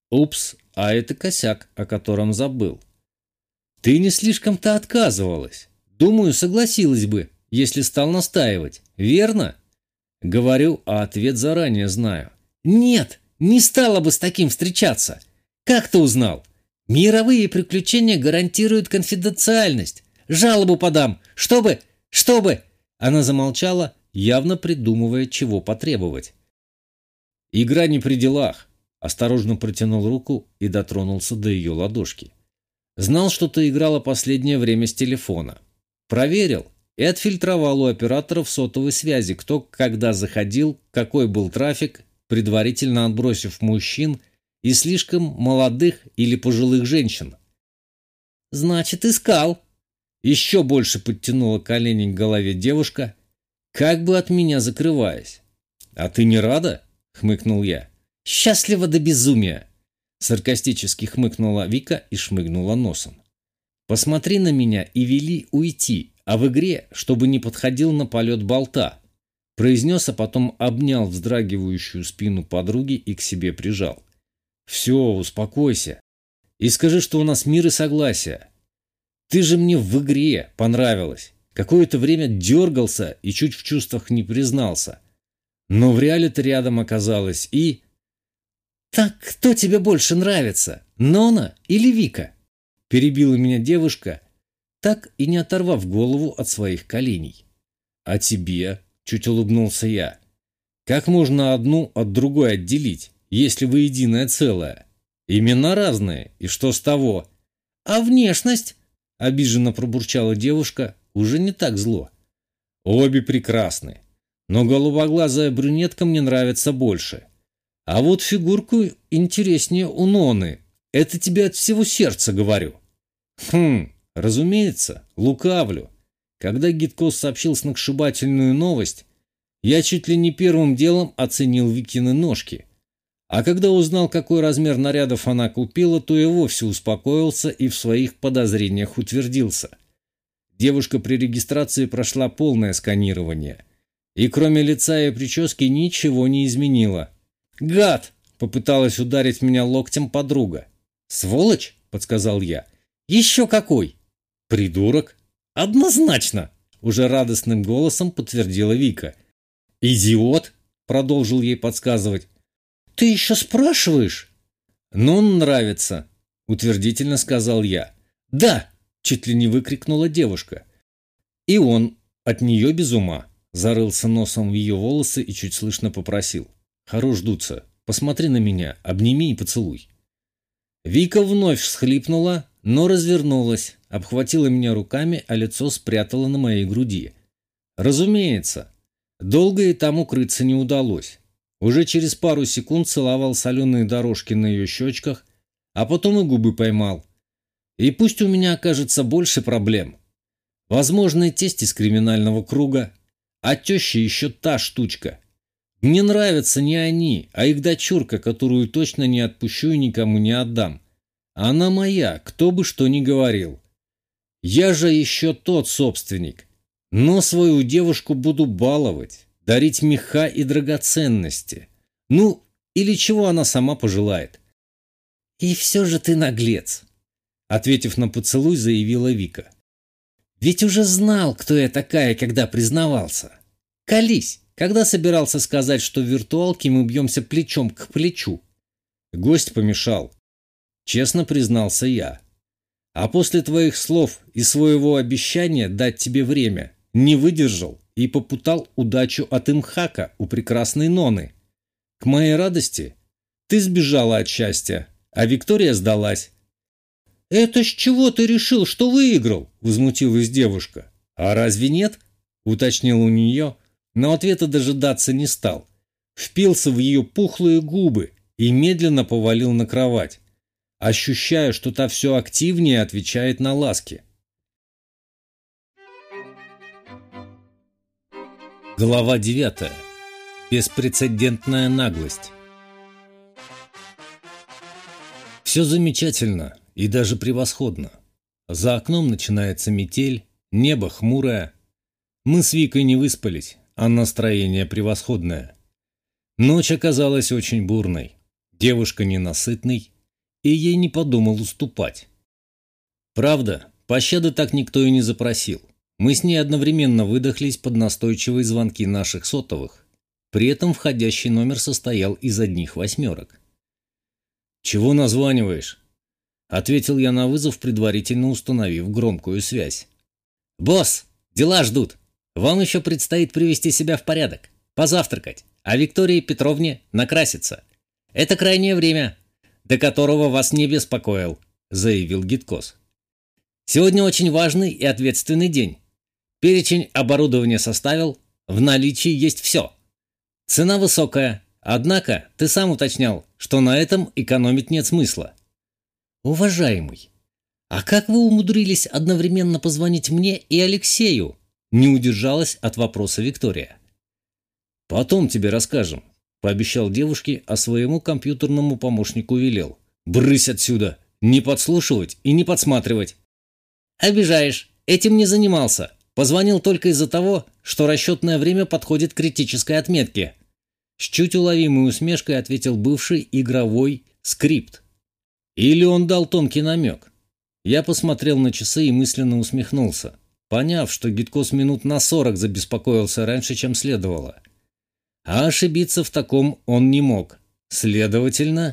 Упс, а это косяк, о котором забыл. Ты не слишком-то отказывалась. Думаю, согласилась бы, если стал настаивать. Верно? Говорю, а ответ заранее знаю. Нет, не стала бы с таким встречаться. Как ты узнал? Мировые приключения гарантируют конфиденциальность. Жалобу подам, чтобы... Она замолчала, явно придумывая, чего потребовать. Игра не при делах. Осторожно протянул руку и дотронулся до ее ладошки. Знал, что ты играла последнее время с телефона. Проверил и отфильтровал у операторов сотовой связи, кто когда заходил, какой был трафик, предварительно отбросив мужчин и слишком молодых или пожилых женщин. «Значит, искал!» Еще больше подтянула колени к голове девушка, как бы от меня закрываясь. «А ты не рада?» — хмыкнул я. «Счастлива до безумия!» Саркастически хмыкнула Вика и шмыгнула носом. «Посмотри на меня и вели уйти, а в игре, чтобы не подходил на полет болта», произнес, а потом обнял вздрагивающую спину подруги и к себе прижал. «Все, успокойся. И скажи, что у нас мир и согласие. Ты же мне в игре понравилась. Какое-то время дергался и чуть в чувствах не признался. Но в реале ты рядом оказалась и...» «Так кто тебе больше нравится, Нона или Вика?» Перебила меня девушка, так и не оторвав голову от своих коленей. «А тебе?» — чуть улыбнулся я. «Как можно одну от другой отделить, если вы единое целое? Имена разные, и что с того?» «А внешность?» — обиженно пробурчала девушка, уже не так зло. «Обе прекрасны, но голубоглазая брюнетка мне нравится больше. А вот фигурку интереснее у Ноны. Это тебе от всего сердца говорю». Разумеется, лукавлю. Когда Гидкос сообщил сногсшибательную новость, я чуть ли не первым делом оценил Викины ножки. А когда узнал, какой размер нарядов она купила, то и вовсе успокоился и в своих подозрениях утвердился. Девушка при регистрации прошла полное сканирование. И кроме лица и прически ничего не изменила. «Гад!» — попыталась ударить меня локтем подруга. «Сволочь!» — подсказал я. «Еще какой!» «Придурок!» «Однозначно!» — уже радостным голосом подтвердила Вика. «Идиот!» — продолжил ей подсказывать. «Ты еще спрашиваешь?» «Ну, он нравится!» — утвердительно сказал я. «Да!» — чуть ли не выкрикнула девушка. И он от нее без ума. Зарылся носом в ее волосы и чуть слышно попросил. «Хорош дуться. Посмотри на меня, обними и поцелуй». Вика вновь всхлипнула, но развернулась, обхватила меня руками, а лицо спрятала на моей груди. Разумеется, долго и там укрыться не удалось. Уже через пару секунд целовал соленые дорожки на ее щечках, а потом и губы поймал. И пусть у меня окажется больше проблем. Возможно, тесть из криминального круга, а теща еще та штучка. Мне нравятся не они, а их дочурка, которую точно не отпущу и никому не отдам. Она моя, кто бы что ни говорил. Я же еще тот собственник. Но свою девушку буду баловать, дарить меха и драгоценности. Ну, или чего она сама пожелает. «И все же ты наглец», — ответив на поцелуй, заявила Вика. «Ведь уже знал, кто я такая, когда признавался. Колись, когда собирался сказать, что в виртуалке мы бьемся плечом к плечу». Гость помешал. Честно признался я. А после твоих слов и своего обещания дать тебе время не выдержал и попутал удачу от имхака у прекрасной Ноны. К моей радости ты сбежала от счастья, а Виктория сдалась. «Это с чего ты решил, что выиграл?» – возмутилась девушка. «А разве нет?» – уточнил у нее, но ответа дожидаться не стал. Впился в ее пухлые губы и медленно повалил на кровать, ощущая, что та все активнее отвечает на ласки. Глава 9. Беспрецедентная наглость. Все замечательно и даже превосходно. За окном начинается метель, небо хмурое. Мы с Викой не выспались, а настроение превосходное. Ночь оказалась очень бурной. Девушка ненасытной, и ей не подумал уступать. Правда, пощады так никто и не запросил. Мы с ней одновременно выдохлись под настойчивые звонки наших сотовых. При этом входящий номер состоял из одних восьмерок. «Чего названиваешь?» — ответил я на вызов, предварительно установив громкую связь. «Босс, дела ждут. Вам еще предстоит привести себя в порядок, позавтракать, а Виктории Петровне накраситься. Это крайнее время, до которого вас не беспокоил», — заявил Гиткос. «Сегодня очень важный и ответственный день. Перечень оборудования составил, в наличии есть все. Цена высокая, однако ты сам уточнял, что на этом экономить нет смысла». «Уважаемый, а как вы умудрились одновременно позвонить мне и Алексею?» — не удержалась от вопроса Виктория. «Потом тебе расскажем», — пообещал девушке, а своему компьютерному помощнику велел. «Брысь отсюда! Не подслушивать и не подсматривать!» «Обижаешь! Этим не занимался. Позвонил только из-за того, что расчетное время подходит к критической отметке». С чуть уловимой усмешкой ответил бывший игровой скрипт. Или он дал тонкий намек. Я посмотрел на часы и мысленно усмехнулся, поняв, что Гиткос минут на 40 забеспокоился раньше, чем следовало. А ошибиться в таком он не мог. Следовательно...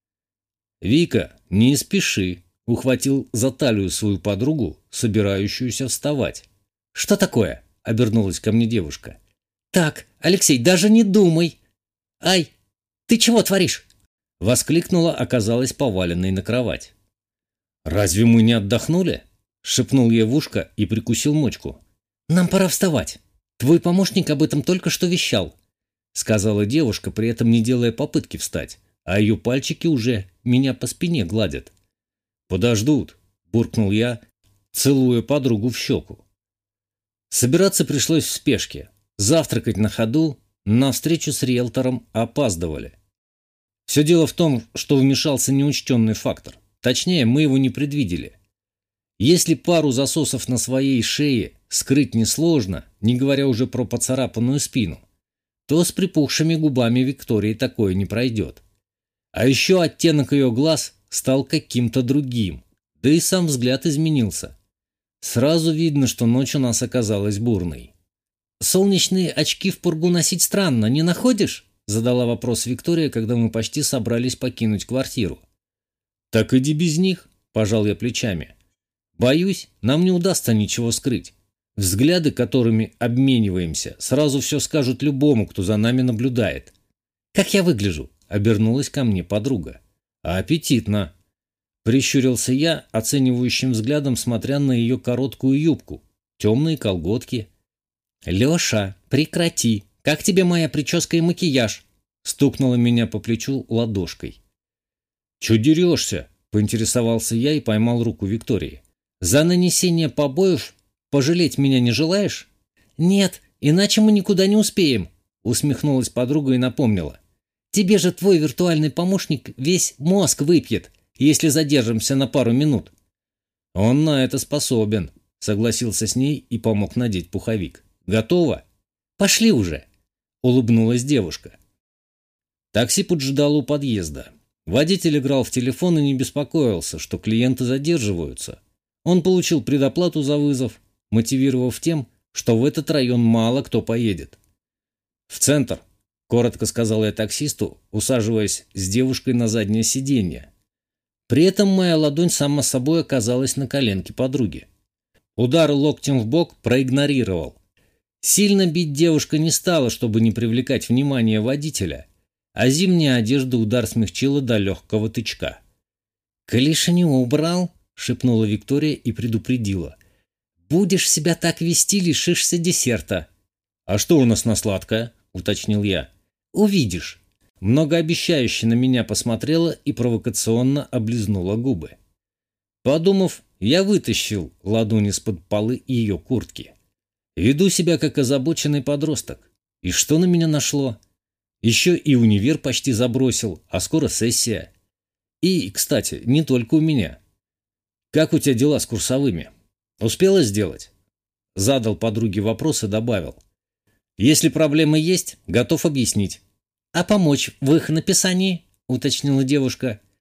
«Вика, не спеши», — ухватил за талию свою подругу, собирающуюся вставать. «Что такое?» — обернулась ко мне девушка. «Так, Алексей, даже не думай!» «Ай, ты чего творишь?» — воскликнула, оказалась поваленной на кровать. «Разве мы не отдохнули?» — шепнул ей в ушко и прикусил мочку. «Нам пора вставать. Твой помощник об этом только что вещал», — сказала девушка, при этом не делая попытки встать, а ее пальчики уже меня по спине гладят. «Подождут», — буркнул я, целуя подругу в щеку. Собираться пришлось в спешке. Завтракать на ходу, на встречу с риэлтором опаздывали. Все дело в том, что вмешался неучтенный фактор. Точнее, мы его не предвидели. Если пару засосов на своей шее скрыть несложно, не говоря уже про поцарапанную спину, то с припухшими губами Виктории такое не пройдет. А еще оттенок ее глаз стал каким-то другим, да и сам взгляд изменился. Сразу видно, что ночь у нас оказалась бурной. «Солнечные очки в пургу носить странно, не находишь?» — задала вопрос Виктория, когда мы почти собрались покинуть квартиру. «Так иди без них», — пожал я плечами. «Боюсь, нам не удастся ничего скрыть. Взгляды, которыми обмениваемся, сразу все скажут любому, кто за нами наблюдает». «Как я выгляжу?» — обернулась ко мне подруга. «Аппетитно!» — прищурился я, оценивающим взглядом, смотря на ее короткую юбку, темные колготки. «Леша, прекрати! Как тебе моя прическа и макияж?» — стукнула меня по плечу ладошкой. «Чё дерешься?» — поинтересовался я и поймал руку Виктории. «За нанесение побоев пожалеть меня не желаешь?» «Нет, иначе мы никуда не успеем», — усмехнулась подруга и напомнила. «Тебе же твой виртуальный помощник весь мозг выпьет, если задержимся на пару минут». «Он на это способен», — согласился с ней и помог надеть пуховик. «Готово?» «Пошли уже», — улыбнулась девушка. Такси поджидало у подъезда. Водитель играл в телефон и не беспокоился, что клиенты задерживаются. Он получил предоплату за вызов, мотивировав тем, что в этот район мало кто поедет. «В центр», — коротко сказал я таксисту, усаживаясь с девушкой на заднее сиденье. При этом моя ладонь сама собой оказалась на коленке подруги. Удар локтем в бок проигнорировал. Сильно бить девушка не стала, чтобы не привлекать внимание водителя, а зимняя одежда удар смягчила до легкого тычка. «Калиша не убрал?» — шепнула Виктория и предупредила. «Будешь себя так вести, лишишься десерта». «А что у нас на сладкое?» — уточнил я. «Увидишь». Многообещающе на меня посмотрела и провокационно облизнула губы. Подумав, я вытащил ладонь из-под полы ее куртки. Веду себя как озабоченный подросток. И что на меня нашло? Еще и универ почти забросил, а скоро сессия. И, кстати, не только у меня. «Как у тебя дела с курсовыми? Успела сделать?» Задал подруге вопрос и добавил. «Если проблемы есть, готов объяснить». «А помочь в их написании?» — уточнила девушка.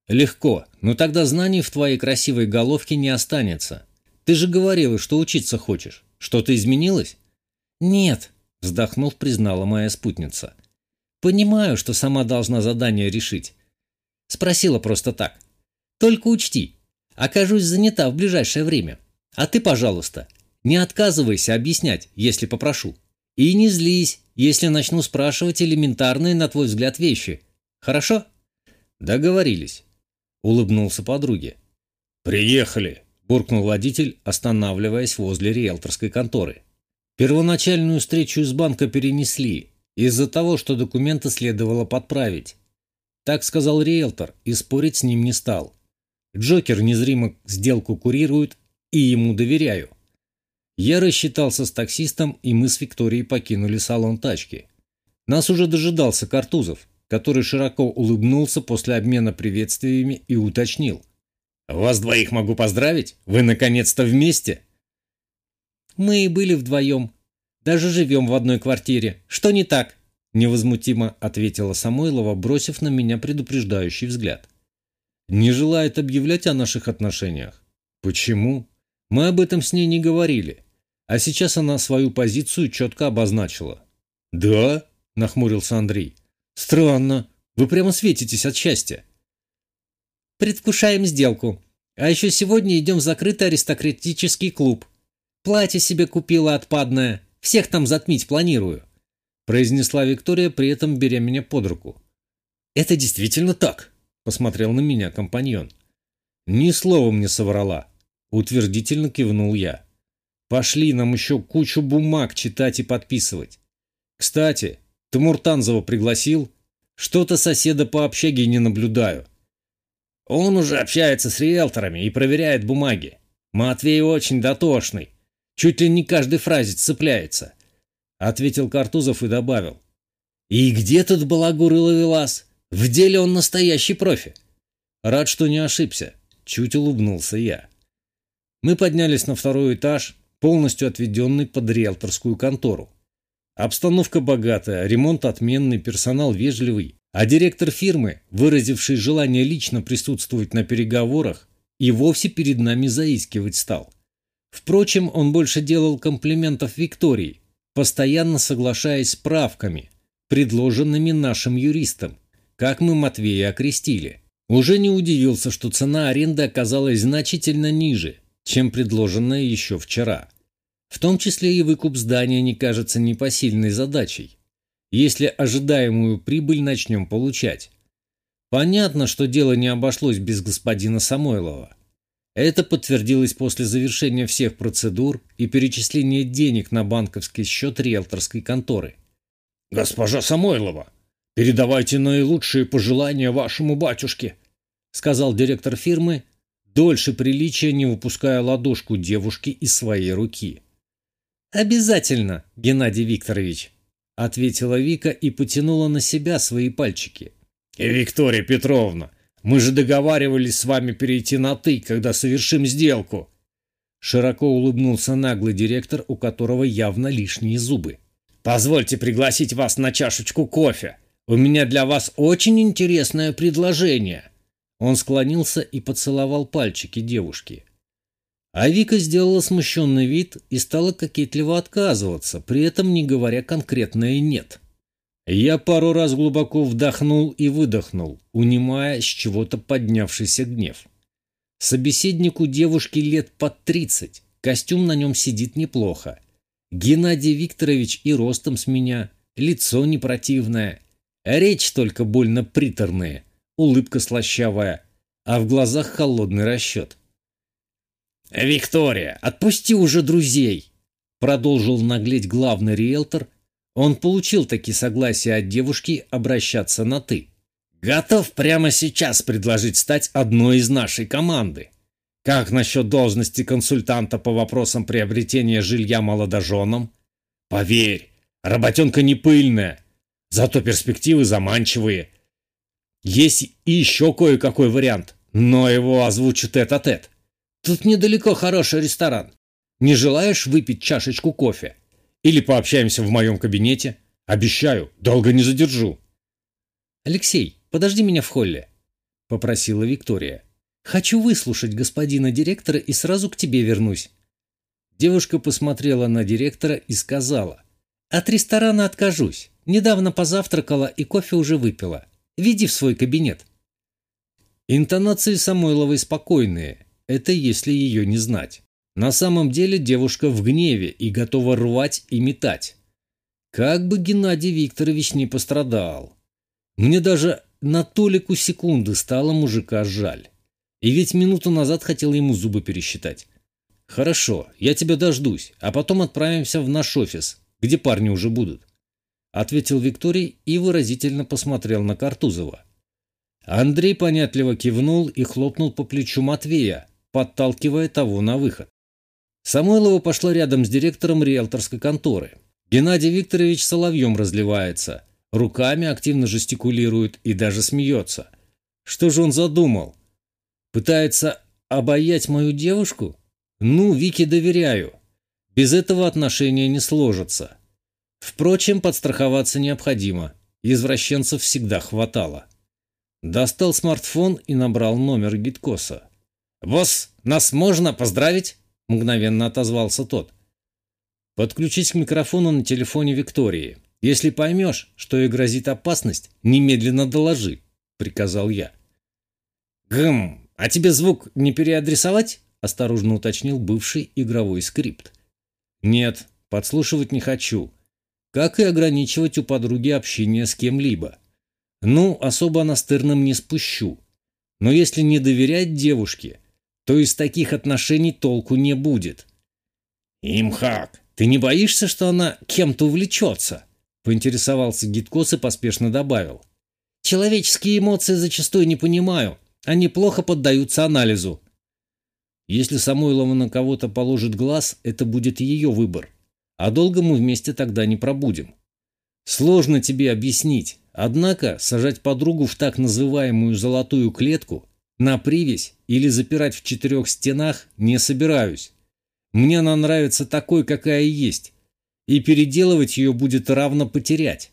Легко, но тогда знаний в твоей красивой головке не останется. Ты же говорила, что учиться хочешь. Что-то изменилось? Нет, вздохнув, признала моя спутница. Понимаю, что сама должна задание решить. Спросила просто так. Только учти, окажусь занята в ближайшее время. А ты, пожалуйста, не отказывайся объяснять, если попрошу. И не злись, если начну спрашивать элементарные, на твой взгляд, вещи. Хорошо? Договорились. Улыбнулся подруге. «Приехали!» – буркнул водитель, останавливаясь возле риэлторской конторы. Первоначальную встречу из банка перенесли из-за того, что документы следовало подправить. Так сказал риэлтор, и спорить с ним не стал. Джокер незримо сделку курирует, и ему доверяю. Я рассчитался с таксистом, и мы с Викторией покинули салон тачки. Нас уже дожидался Картузов, который широко улыбнулся после обмена приветствиями и уточнил. «Вас двоих могу поздравить? Вы наконец-то вместе?» «Мы и были вдвоем. Даже живем в одной квартире. Что не так?» Невозмутимо ответила Самойлова, бросив на меня предупреждающий взгляд. «Не желает объявлять о наших отношениях. Почему? Мы об этом с ней не говорили. А сейчас она свою позицию четко обозначила». «Да?» – нахмурился Андрей. «Странно. Вы прямо светитесь от счастья». «Предвкушаем сделку. А еще сегодня идем в закрытый аристократический клуб. Платье себе купила отпадное. Всех там затмить планирую», – произнесла Виктория, при этом беря меня под руку. «Это действительно так?» – посмотрел на меня компаньон. «Ни словом не соврала», – утвердительно кивнул я. «Пошли, нам еще кучу бумаг читать и подписывать. Кстати, ты Муртанзова пригласил? Что-то соседа по общаге не наблюдаю». «Он уже общается с риэлторами и проверяет бумаги. Матвей очень дотошный. Чуть ли не каждой фразе цепляется», — ответил Картузов и добавил. «И где тут балагур и ловелас? В деле он настоящий профи». «Рад, что не ошибся», — чуть улыбнулся я. Мы поднялись на второй этаж, полностью отведенный под риэлторскую контору. Обстановка богатая, ремонт отменный, персонал вежливый, а директор фирмы, выразивший желание лично присутствовать на переговорах, и вовсе перед нами заискивать стал. Впрочем, он больше делал комплиментов Виктории, постоянно соглашаясь с правками, предложенными нашим юристом, как мы Матвея окрестили. Уже не удивился, что цена аренды оказалась значительно ниже, чем предложенная еще вчера. В том числе и выкуп здания не кажется непосильной задачей, если ожидаемую прибыль начнем получать. Понятно, что дело не обошлось без господина Самойлова. Это подтвердилось после завершения всех процедур и перечисления денег на банковский счет риэлторской конторы. «Госпожа Самойлова, передавайте наилучшие пожелания вашему батюшке», сказал директор фирмы, дольше приличия не выпуская ладошку девушки из своей руки. «Обязательно, Геннадий Викторович», ответила Вика и потянула на себя свои пальчики. «Виктория Петровна, мы же договаривались с вами перейти на «ты», когда совершим сделку», широко улыбнулся наглый директор, у которого явно лишние зубы. «Позвольте пригласить вас на чашечку кофе. У меня для вас очень интересное предложение». Он склонился и поцеловал пальчики девушки. А Вика сделала смущенный вид и стала кокетливо отказываться, при этом не говоря конкретное «нет». Я пару раз глубоко вдохнул и выдохнул, унимая с чего-то поднявшийся гнев. Собеседнику девушки лет под 30, костюм на нем сидит неплохо. Геннадий Викторович и ростом с меня, лицо не противное, речь только больно приторная, улыбка слащавая, а в глазах холодный расчет. «Виктория, отпусти уже друзей!» Продолжил наглеть главный риэлтор. Он получил таки согласие от девушки обращаться на «ты». «Готов прямо сейчас предложить стать одной из нашей команды. Как насчет должности консультанта по вопросам приобретения жилья молодоженам? Поверь, работенка не пыльная, зато перспективы заманчивые. Есть и еще кое-какой вариант, но его озвучу тет-а-тет. Тут недалеко хороший ресторан. Не желаешь выпить чашечку кофе? Или пообщаемся в моем кабинете? Обещаю, долго не задержу». «Алексей, подожди меня в холле». попросила Виктория. «Хочу выслушать господина директора и сразу к тебе вернусь». Девушка посмотрела на директора и сказала: «От ресторана откажусь. Недавно позавтракала и кофе уже выпила. Веди в свой кабинет». Интонации Самойловой спокойные, это если ее не знать. На самом деле девушка в гневе и готова рвать и метать. Как бы Геннадий Викторович не пострадал. Мне даже на толику секунды стало мужика жаль. И ведь минуту назад хотел ему зубы пересчитать. «Хорошо, я тебя дождусь, а потом отправимся в наш офис, где парни уже будут», — ответил Викторий и выразительно посмотрел на Картузова. Андрей понятливо кивнул и хлопнул по плечу Матвея, подталкивая того на выход. Самойлова пошла рядом с директором риэлторской конторы. Геннадий Викторович соловьем разливается, руками активно жестикулирует и даже смеется. Что же он задумал? Пытается обаять мою девушку? Ну, Вике доверяю. Без этого отношения не сложатся. Впрочем, подстраховаться необходимо. Извращенцев всегда хватало. Достал смартфон и набрал номер Гиткоса. «Босс, нас можно поздравить?» – мгновенно отозвался тот. «Подключись к микрофону на телефоне Виктории. Если поймешь, что ей грозит опасность, немедленно доложи», – приказал я. А тебе звук не переадресовать?» – осторожно уточнил бывший игровой скрипт. «Нет, подслушивать не хочу. Как и ограничивать у подруги общение с кем-либо. Ну, особо настырным не спущу. Но если не доверять девушке, то из таких отношений толку не будет». «Имхак, ты не боишься, что она кем-то увлечется?» – поинтересовался Гиткос и поспешно добавил. «Человеческие эмоции зачастую не понимаю. Они плохо поддаются анализу». Если Самойлова на кого-то положит глаз, это будет ее выбор. А долго мы вместе тогда не пробудем. Сложно тебе объяснить. Однако сажать подругу в так называемую золотую клетку, на привязь или запирать в 4 стенах не собираюсь. Мне она нравится такой, какая есть, и переделывать ее будет равно потерять.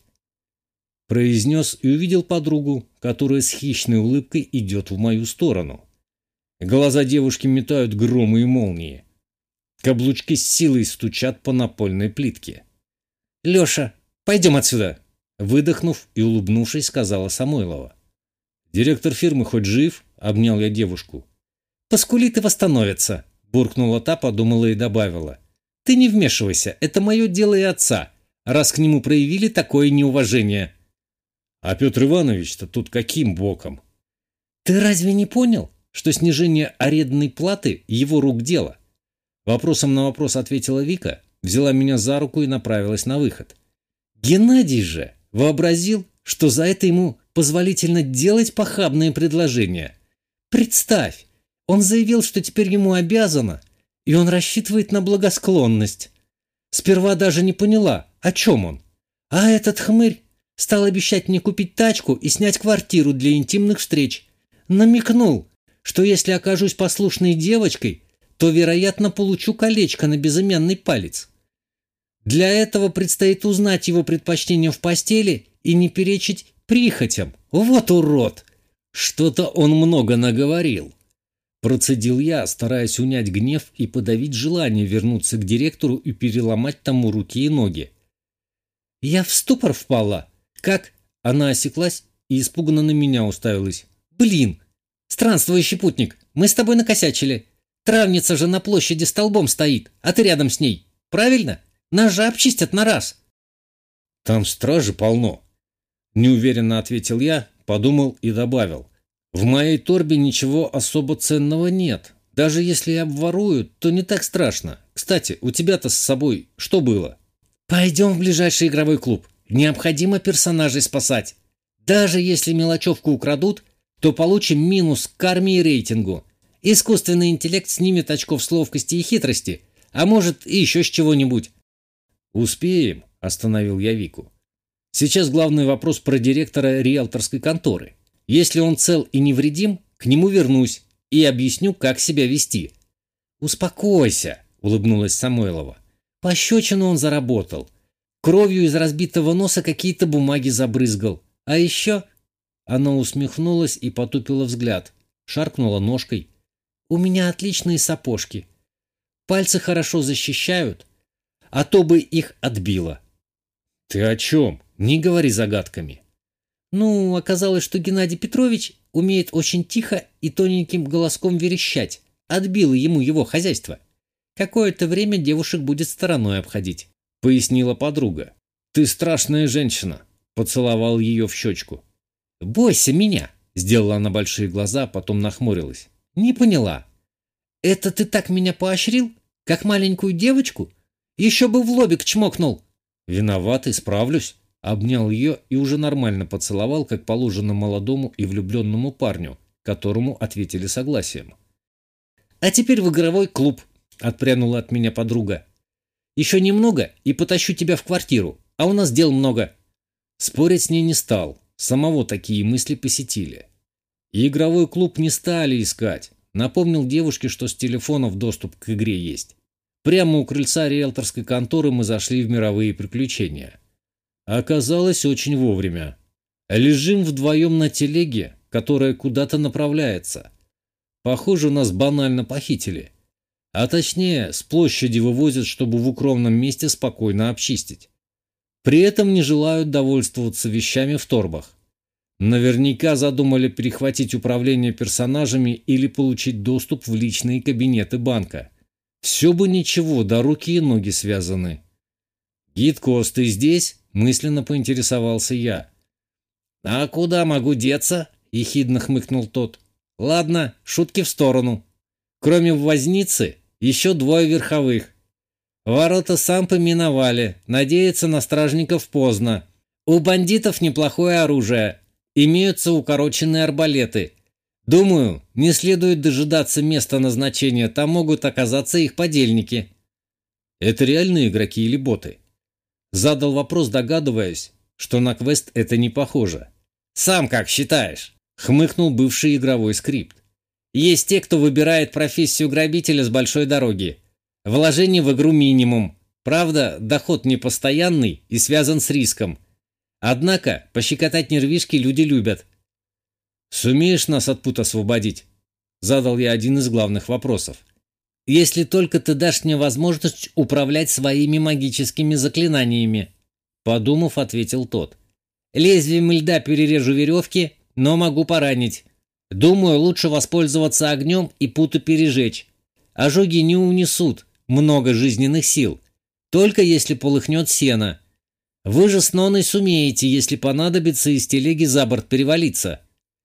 Произнес и увидел подругу, которая с хищной улыбкой идет в мою сторону. Глаза девушки метают громы и молнии. Каблучки с силой стучат по напольной плитке. «Леша, пойдем отсюда!» Выдохнув и улыбнувшись, сказала Самойлова. «Директор фирмы хоть жив?» — обнял я девушку. «Поскулит и восстановится!» — буркнула та, подумала и добавила. «Ты не вмешивайся, это мое дело и отца, раз к нему проявили такое неуважение». «А Петр Иванович-то тут каким боком?» «Ты разве не понял, что снижение арендной платы – его рук дело?» Вопросом на вопрос ответила Вика, взяла меня за руку и направилась на выход. Геннадий же вообразил, что за это ему позволительно делать похабные предложения. Представь, он заявил, что теперь ему обязано, и он рассчитывает на благосклонность. Сперва даже не поняла, о чем он. А этот хмырь стал обещать мне купить тачку и снять квартиру для интимных встреч. Намекнул, что если окажусь послушной девочкой, то, вероятно, получу колечко на безымянный палец. Для этого предстоит узнать его предпочтения в постели и не перечить прихотям. Вот урод! Что-то он много наговорил. Процедил я, стараясь унять гнев и подавить желание вернуться к директору и переломать тому руки и ноги. Я в ступор впала. Как? Она осеклась и испуганно на меня уставилась. Блин! Странствующий путник, мы с тобой накосячили. Травница же на площади столбом стоит, а ты рядом с ней. Правильно? Нас же обчистят на раз. Там стражи полно. Неуверенно ответил я, подумал и добавил. В моей торбе ничего особо ценного нет. Даже если и обворуют, то не так страшно. Кстати, у тебя-то с собой что было? Пойдем в ближайший игровой клуб. Необходимо персонажей спасать. Даже если мелочевку украдут, то получим минус к карме и рейтингу. Искусственный интеллект снимет очков с ловкости и хитрости, а может и еще с чего-нибудь. «Успеем», — остановил я Вику. «Сейчас главный вопрос про директора риэлторской конторы. Если он цел и невредим, к нему вернусь и объясню, как себя вести». «Успокойся», — улыбнулась Самойлова. «Пощечину он заработал. Кровью из разбитого носа какие-то бумаги забрызгал. А еще...» Она усмехнулась и потупила взгляд, шаркнула ножкой. «У меня отличные сапожки. Пальцы хорошо защищают, а то бы их отбило». «Ты о чем? Не говори загадками». «Ну, оказалось, что Геннадий Петрович умеет очень тихо и тоненьким голоском верещать. Отбило ему его хозяйство. Какое-то время девушек будет стороной обходить», — пояснила подруга. «Ты страшная женщина», — поцеловал ее в щечку. «Бойся меня», — сделала она большие глаза, потом нахмурилась. «Не поняла. Это ты так меня поощрил? Как маленькую девочку? Еще бы в лобик чмокнул». «Виноват, исправлюсь», — обнял ее и уже нормально поцеловал, как положено молодому и влюбленному парню, которому ответили согласием. «А теперь в игровой клуб», — отпрянула от меня подруга. «Еще немного и потащу тебя в квартиру, а у нас дел много». Спорить с ней не стал, самого такие мысли посетили. И игровой клуб не стали искать. Напомнил девушке, что с телефонов доступ к игре есть. Прямо у крыльца риэлторской конторы мы зашли в мировые приключения. Оказалось, очень вовремя. Лежим вдвоем на телеге, которая куда-то направляется. Похоже, нас банально похитили. А точнее, с площади вывозят, чтобы в укромном месте спокойно обчистить. При этом не желают довольствоваться вещами в торбах. Наверняка задумали перехватить управление персонажами или получить доступ в личные кабинеты банка. Все бы ничего, да руки и ноги связаны. «Гидкос, ты здесь?» – мысленно поинтересовался я. «А куда могу деться?» – ехидно хмыкнул тот. «Ладно, шутки в сторону. Кроме возницы, еще двое верховых. Ворота сампы миновали, надеяться на стражников поздно. У бандитов неплохое оружие. Имеются укороченные арбалеты. Думаю, не следует дожидаться места назначения, там могут оказаться их подельники». «Это реальные игроки или боты?» Задал вопрос, догадываясь, что на квест это не похоже. «Сам как считаешь?» — хмыкнул бывший игровой скрипт. «Есть те, кто выбирает профессию грабителя с большой дороги. Вложение в игру минимум. Правда, доход непостоянный и связан с риском. Однако пощекотать нервишки люди любят». «Сумеешь нас от пут освободить?» Задал я один из главных вопросов. «Если только ты дашь мне возможность управлять своими магическими заклинаниями», подумав, ответил тот. «Лезвием льда перережу веревки, но могу поранить. Думаю, лучше воспользоваться огнем и путы пережечь. Ожоги не унесут много жизненных сил, только если полыхнет сено. Вы же с Ноной сумеете, если понадобится, из телеги за борт перевалиться».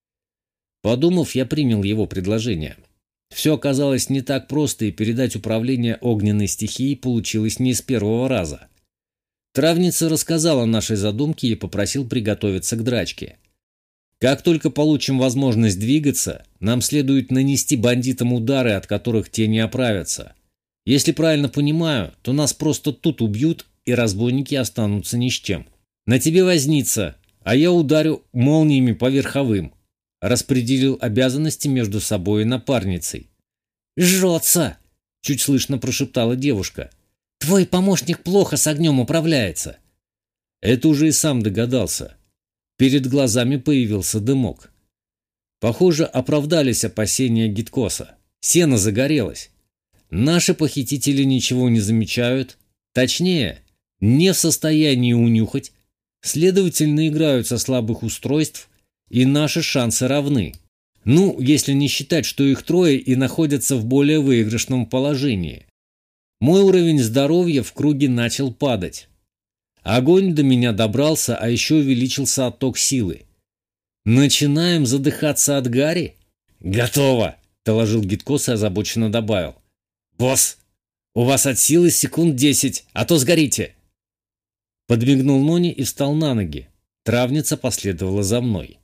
Подумав, я принял его предложение. Все оказалось не так просто, и передать управление огненной стихией получилось не с первого раза. Травница рассказала о нашей задумке и попросил приготовиться к драчке. Как только получим возможность двигаться, нам следует нанести бандитам удары, от которых те не оправятся. Если правильно понимаю, то нас просто тут убьют, и разбойники останутся ни с чем. На тебе возница, а я ударю молниями по верховым. Распределил обязанности между собой и напарницей. «Жжется!» — чуть слышно прошептала девушка. «Твой помощник плохо с огнем управляется». Это уже и сам догадался. Перед глазами появился дымок. Похоже, оправдались опасения Гидкоса. Сено загорелось. Наши похитители ничего не замечают. Точнее, не в состоянии унюхать. Следовательно, играют со слабых устройств, и наши шансы равны. Ну, если не считать, что их трое и находятся в более выигрышном положении. Мой уровень здоровья в круге начал падать. Огонь до меня добрался, а еще увеличился отток силы. «Начинаем задыхаться от гари?» «Готово!» – доложил Гидкос и озабоченно добавил. «Босс, у вас от силы секунд 10, а то сгорите!» Подмигнул Нони и встал на ноги. Травница последовала за мной.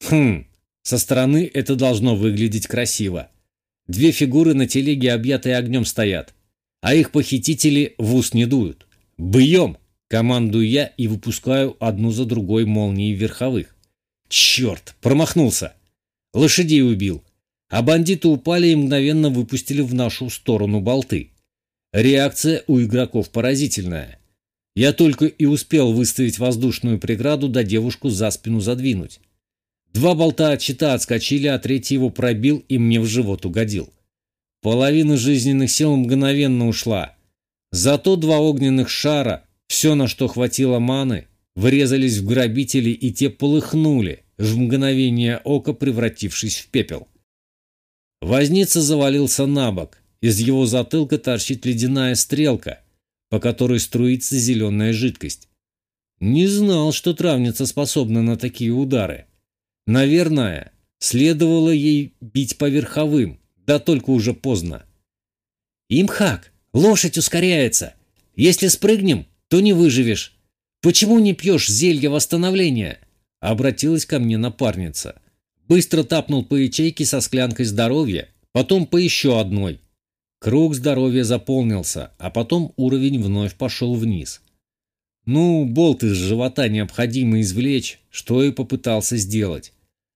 Со стороны это должно выглядеть красиво. Две фигуры на телеге, объятые огнем, стоят, а их похитители в ус не дуют. «Бьем!» – командую я и выпускаю одну за другой молнии верховых. Черт, промахнулся. Лошадей убил. А бандиты упали и мгновенно выпустили в нашу сторону болты. Реакция у игроков поразительная. Я только и успел выставить воздушную преграду, да девушку за спину задвинуть. 2 болта от щита отскочили, а третий его пробил и мне в живот угодил. Половина жизненных сил мгновенно ушла. Зато 2 огненных шара, все, на что хватило маны, врезались в грабителей, и те полыхнули, в мгновение ока превратившись в пепел. Возница завалился на бок. Из его затылка торчит ледяная стрелка, по которой струится зеленая жидкость. Не знал, что травница способна на такие удары. Наверное, следовало ей бить по верховым, да только уже поздно. «Имхак, лошадь ускоряется. Если спрыгнем, то не выживешь. Почему не пьешь зелье восстановления?» Обратилась ко мне напарница. Быстро тапнул по ячейке со склянкой здоровья, потом по еще одной. Круг здоровья заполнился, а потом уровень вновь пошел вниз. Ну, болт из живота необходимо извлечь, что и попытался сделать.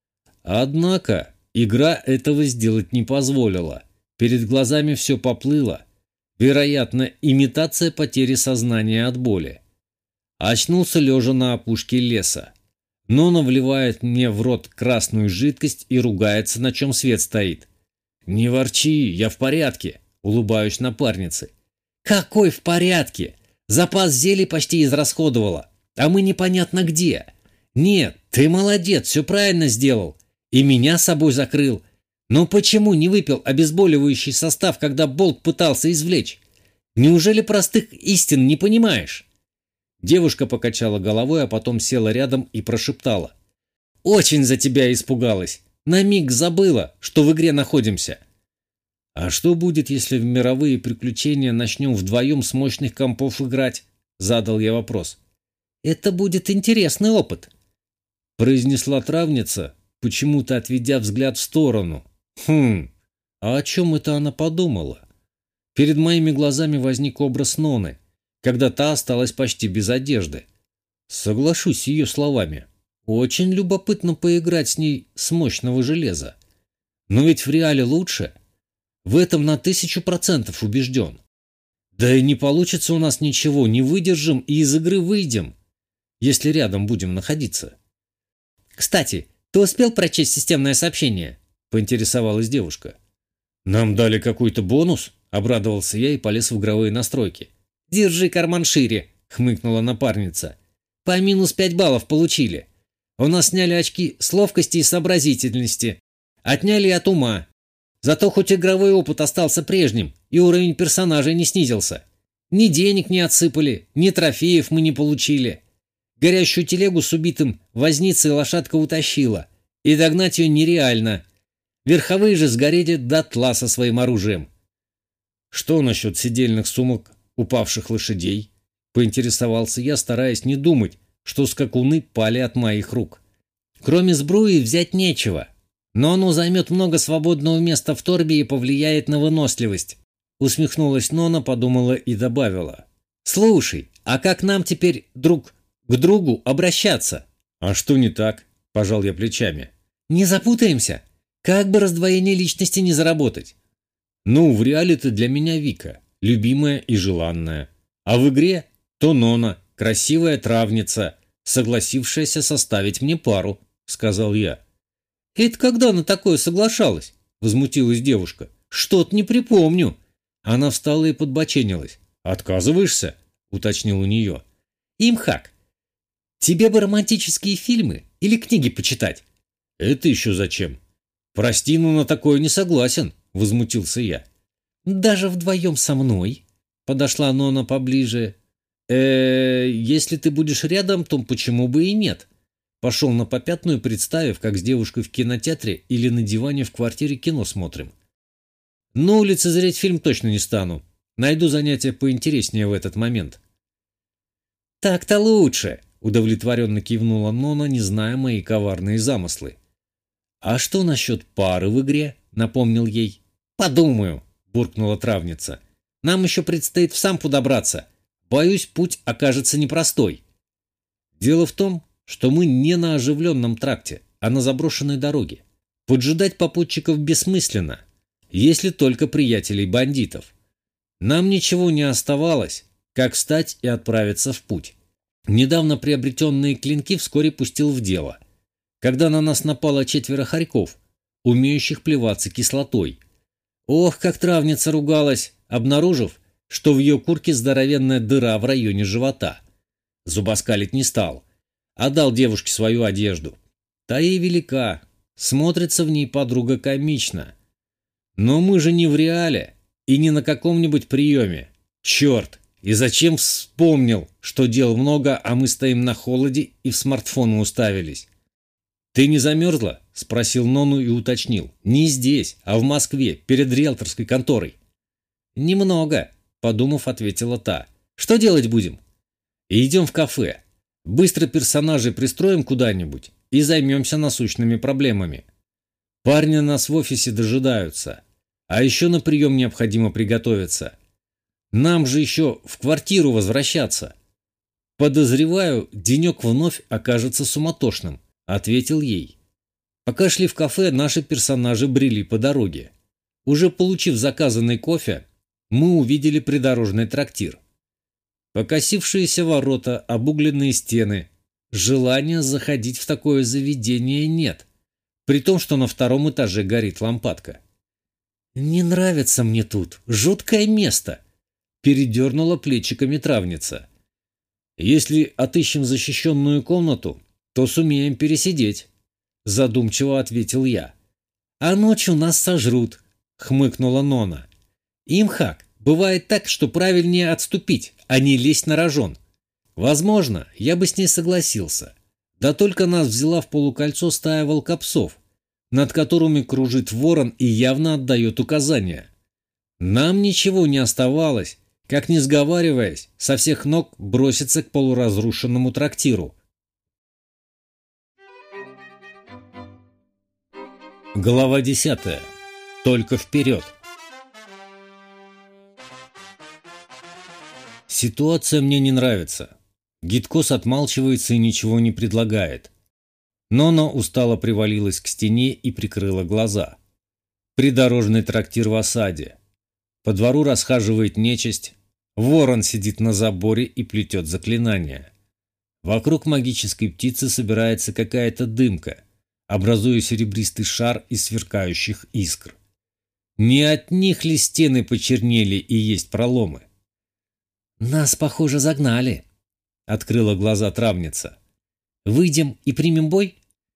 Однако игра этого сделать не позволила. Перед глазами все поплыло. Вероятно, имитация потери сознания от боли. Очнулся лежа на опушке леса. Нона вливает мне в рот красную жидкость и ругается, на чем свет стоит. «Не ворчи, я в порядке», — улыбаюсь напарнице. «Какой в порядке? Запас зелий почти израсходовала, а мы непонятно где. Нет, ты молодец, все правильно сделал. И меня с собой закрыл. Но почему не выпил обезболивающий состав, когда болт пытался извлечь? Неужели простых истин не понимаешь?» Девушка покачала головой, а потом села рядом и прошептала. «Очень за тебя испугалась. На миг забыла, что в игре находимся». «А что будет, если в мировые приключения начнем вдвоем с мощных компов играть?» — задал я вопрос. «Это будет интересный опыт», — произнесла травница, почему-то отведя взгляд в сторону. А о чем это она подумала? Перед моими глазами возник образ Ноны, когда та осталась почти без одежды. Соглашусь с ее словами. Очень любопытно поиграть с ней с мощного железа. Но ведь в реале лучше. В этом на 1000% убежден. Да и не получится у нас ничего, не выдержим и из игры выйдем, если рядом будем находиться. «Кстати, ты успел прочесть системное сообщение?» — поинтересовалась девушка. «Нам дали какой-то бонус?» — обрадовался я и полез в игровые настройки. «Держи карман шире», — хмыкнула напарница. «По минус 5 баллов получили. У нас сняли очки с ловкости и сообразительности. Отняли от ума. Зато хоть игровой опыт остался прежним, и уровень персонажей не снизился. Ни денег не отсыпали, ни трофеев мы не получили. Горящую телегу с убитым возницей лошадка утащила, и догнать ее нереально. Верховые же сгорели дотла со своим оружием». «Что насчет сидельных сумок упавших лошадей?» — поинтересовался я, стараясь не думать, что скакуны пали от моих рук. «Кроме сбруи взять нечего, но оно займет много свободного места в торбе и повлияет на выносливость», — усмехнулась Нона, подумала и добавила. «Слушай, а как нам теперь друг к другу обращаться?» «А что не так?» — пожал я плечами. «Не запутаемся? Как бы раздвоение личности не заработать?» «Ну, в реале-то для меня Вика, любимая и желанная. А в игре то Нона, красивая травница, согласившаяся составить мне пару», — сказал я. «Это когда на такое соглашалась?» — возмутилась девушка. «Что-то не припомню». Она встала и подбоченилась. «Отказываешься?» — уточнил у нее. «Имхак, тебе бы романтические фильмы или книги почитать?» «Это еще зачем?» «Прости, но на такое не согласен», — возмутился я. «Даже вдвоем со мной?» — подошла Нона поближе. Если ты будешь рядом, то почему бы и нет?» Пошел на попятную, представив, как с девушкой в кинотеатре или на диване в квартире кино смотрим. «Но лицезреть фильм точно не стану. Найду занятие поинтереснее в этот момент». «Так-то лучше», — удовлетворенно кивнула Нона, не зная мои коварные замыслы. «А что насчет пары в игре?» — напомнил ей. «Подумаю», — буркнула травница. «Нам еще предстоит в сампу добраться. Боюсь, путь окажется непростой». Дело в том, что мы не на оживленном тракте, а на заброшенной дороге. Поджидать попутчиков бессмысленно, если только приятелей бандитов. Нам ничего не оставалось, как встать и отправиться в путь. Недавно приобретенные клинки вскоре пустил в дело. когда на нас напало 4 хорьков, умеющих плеваться кислотой. Ох, как травница ругалась, обнаружив, что в ее куртке здоровенная дыра в районе живота. Зубоскалить не стал, отдал девушке свою одежду. Та ей велика, смотрится в ней подруга комично. Но мы же не в реале и не на каком-нибудь приеме. Черт, и зачем вспомнил, что дел много, а мы стоим на холоде и в смартфоны уставились? «Ты не замерзла?» – спросил Нону и уточнил. «Не здесь, а в Москве, перед риэлторской конторой». «Немного», – подумав, ответила та. «Что делать будем?» «Идем в кафе. Быстро персонажей пристроим куда-нибудь и займемся насущными проблемами. Парни нас в офисе дожидаются. А еще на прием необходимо приготовиться. Нам же еще в квартиру возвращаться. Подозреваю, денек вновь окажется суматошным», — ответил ей. Пока шли в кафе, наши персонажи брели по дороге. Уже получив заказанный кофе, мы увидели придорожный трактир. Покосившиеся ворота, обугленные стены. Желания заходить в такое заведение нет, при том, что на 2-м этаже горит лампадка. «Не нравится мне тут, жуткое место», — передернула плечиками травница. «Если отыщем защищенную комнату, то сумеем пересидеть», — задумчиво ответил я. «А ночью нас сожрут», — хмыкнула Нона. «Имхак, бывает так, что правильнее отступить, а не лезть на рожон. Возможно, я бы с ней согласился. Да только нас взяла в полукольцо стая волкопсов, над которыми кружит ворон и явно отдает указания. Нам ничего не оставалось, как, не сговариваясь, со всех ног броситься к полуразрушенному трактиру. Глава 10. Только вперед. Ситуация мне не нравится. Гидкос отмалчивается и ничего не предлагает. Нона устало привалилась к стене и прикрыла глаза. Придорожный трактир в осаде. По двору расхаживает нечисть. Ворон сидит на заборе и плетет заклинания. Вокруг магической птицы собирается какая-то дымка, образуя серебристый шар из сверкающих искр. Не от них ли стены почернели и есть проломы? «Нас, похоже, загнали», — открыла глаза травница. «Выйдем и примем бой?»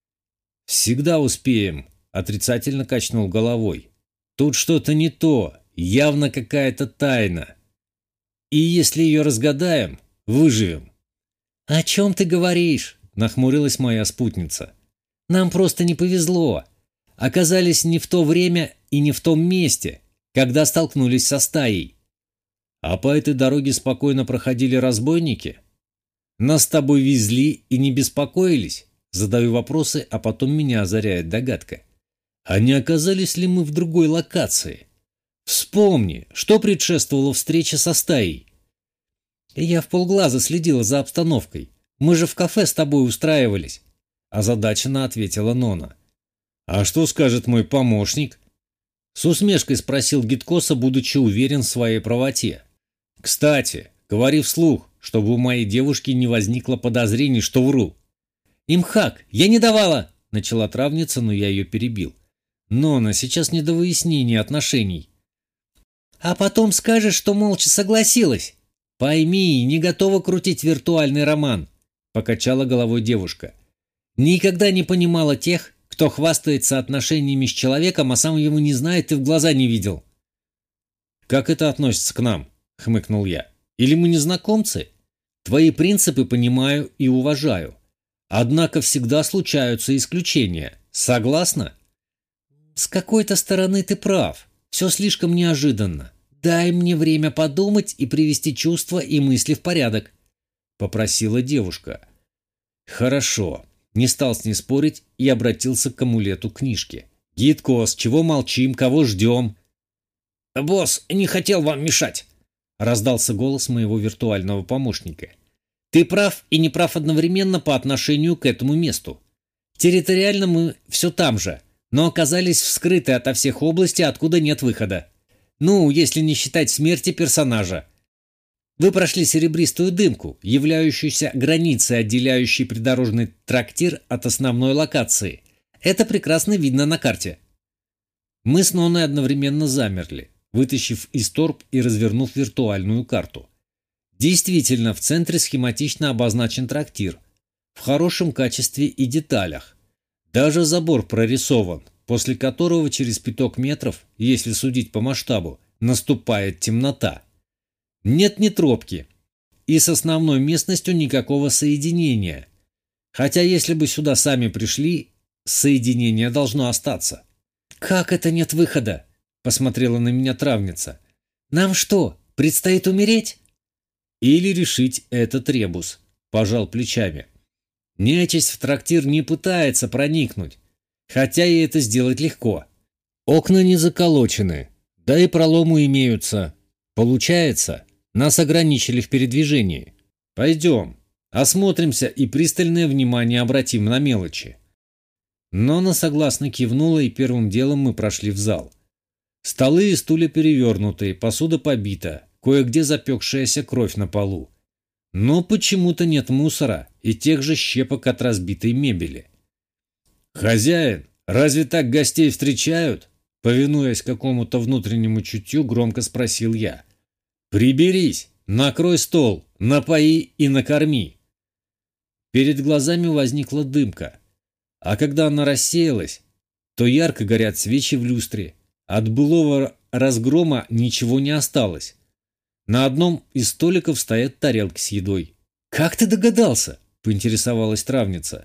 «Всегда успеем», — отрицательно качнул головой. «Тут что-то не то, явно какая-то тайна. И если ее разгадаем, выживем». «О чем ты говоришь?» — нахмурилась моя спутница. «Нам просто не повезло. Оказались не в то время и не в том месте, когда столкнулись со стаей». «А по этой дороге спокойно проходили разбойники? Нас с тобой везли и не беспокоились?» Задаю вопросы, а потом меня озаряет догадка. А не оказались ли мы в другой локации? Вспомни, что предшествовало встрече со стаей. «Я вполглаза следила за обстановкой. Мы же в кафе с тобой устраивались», — озадаченно ответила Нона. «А что скажет мой помощник?» С усмешкой спросил Гидкоса, будучи уверен в своей правоте. «Кстати, говори вслух, чтобы у моей девушки не возникло подозрений, что вру». «Имхак, я не давала!» — начала травница, но я ее перебил. «Нона, сейчас не до выяснения отношений». «А потом скажешь, что молча согласилась. Пойми, не готова крутить виртуальный роман», — покачала головой девушка. «Никогда не понимала тех, кто хвастается отношениями с человеком, а сам его не знает и в глаза не видел». «Как это относится к нам?» — хмыкнул я. «Или мы незнакомцы? Твои принципы понимаю и уважаю. Однако всегда случаются исключения. Согласна?» «С какой-то стороны ты прав. Все слишком неожиданно. Дай мне время подумать и привести чувства и мысли в порядок», — попросила девушка. «Хорошо». Не стал с ней спорить и обратился к амулету книжки. «Гидкос, чего молчим, кого ждем?» «Босс, не хотел вам мешать», — раздался голос моего виртуального помощника. «Ты прав и не прав одновременно по отношению к этому месту. Территориально мы все там же, но оказались вскрыты ото всех областей, откуда нет выхода. Ну, если не считать смерти персонажа. Вы прошли серебристую дымку, являющуюся границей, отделяющей придорожный трактир от основной локации. Это прекрасно видно на карте. Мы с Ноной одновременно замерли, вытащив из торб и развернув виртуальную карту. Действительно, в центре схематично обозначен трактир, в хорошем качестве и деталях. Даже забор прорисован, после которого через пяток метров, если судить по масштабу, наступает темнота. Нет ни тропки, и с основной местностью никакого соединения. Хотя если бы сюда сами пришли, соединение должно остаться. «Как это нет выхода?» – посмотрела на меня травница. «Нам что, предстоит умереть?» «Или решить этот ребус», – пожал плечами. «Нечисть в трактир не пытается проникнуть, хотя и это сделать легко. Окна не заколочены, да и проломы имеются. Получается, нас ограничили в передвижении. Пойдем, осмотримся и пристальное внимание обратим на мелочи». Нона согласно кивнула, и первым делом мы прошли в зал. Столы и стулья перевернуты, посуда побита, кое-где запекшаяся кровь на полу. Но почему-то нет мусора и тех же щепок от разбитой мебели. «Хозяин, разве так гостей встречают?» Повинуясь какому-то внутреннему чутью, громко спросил я. «Приберись, накрой стол, напои и накорми». Перед глазами возникла дымка, а когда она рассеялась, то ярко горят свечи в люстре. От былого разгрома ничего не осталось. На одном из столиков стоят тарелки с едой. «Как ты догадался?» – поинтересовалась травница.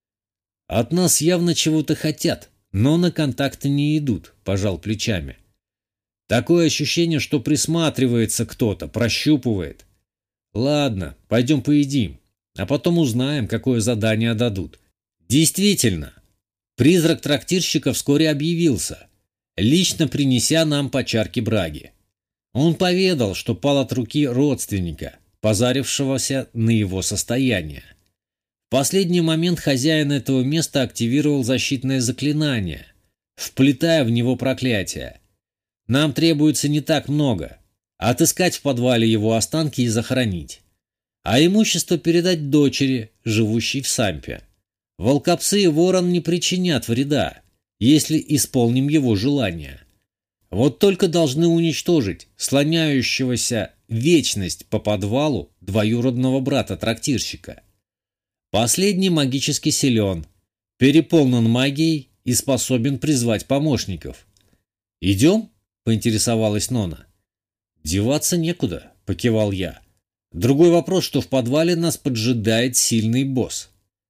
«От нас явно чего-то хотят, но на контакты не идут», – пожал плечами. «Такое ощущение, что присматривается кто-то, прощупывает. Ладно, пойдем поедим, а потом узнаем, какое задание дадут». Действительно, призрак трактирщика вскоре объявился, лично принеся нам по чарке браги. Он поведал, что пал от руки родственника, позарившегося на его состояние. В последний момент хозяин этого места активировал защитное заклинание, вплетая в него проклятие. Нам требуется не так много – отыскать в подвале его останки и захоронить, а имущество передать дочери, живущей в Сампе. Волкопсы и ворон не причинят вреда, если исполним его желание. Вот только должны уничтожить слоняющегося вечность по подвалу двоюродного брата трактирщика. Последний магически силен, переполнен магией и способен призвать помощников. «Идем?» – поинтересовалась Нона. «Деваться некуда», – покивал я. «Другой вопрос, что в подвале нас поджидает сильный босс.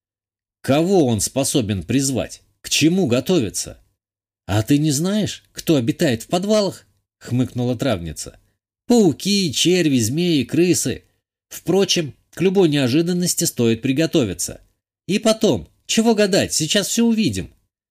Кого он способен призвать? К чему готовиться?» «А ты не знаешь, кто обитает в подвалах?» — хмыкнула травница. «Пауки, черви, змеи, крысы. Впрочем, к любой неожиданности стоит приготовиться. И потом, чего гадать, сейчас все увидим».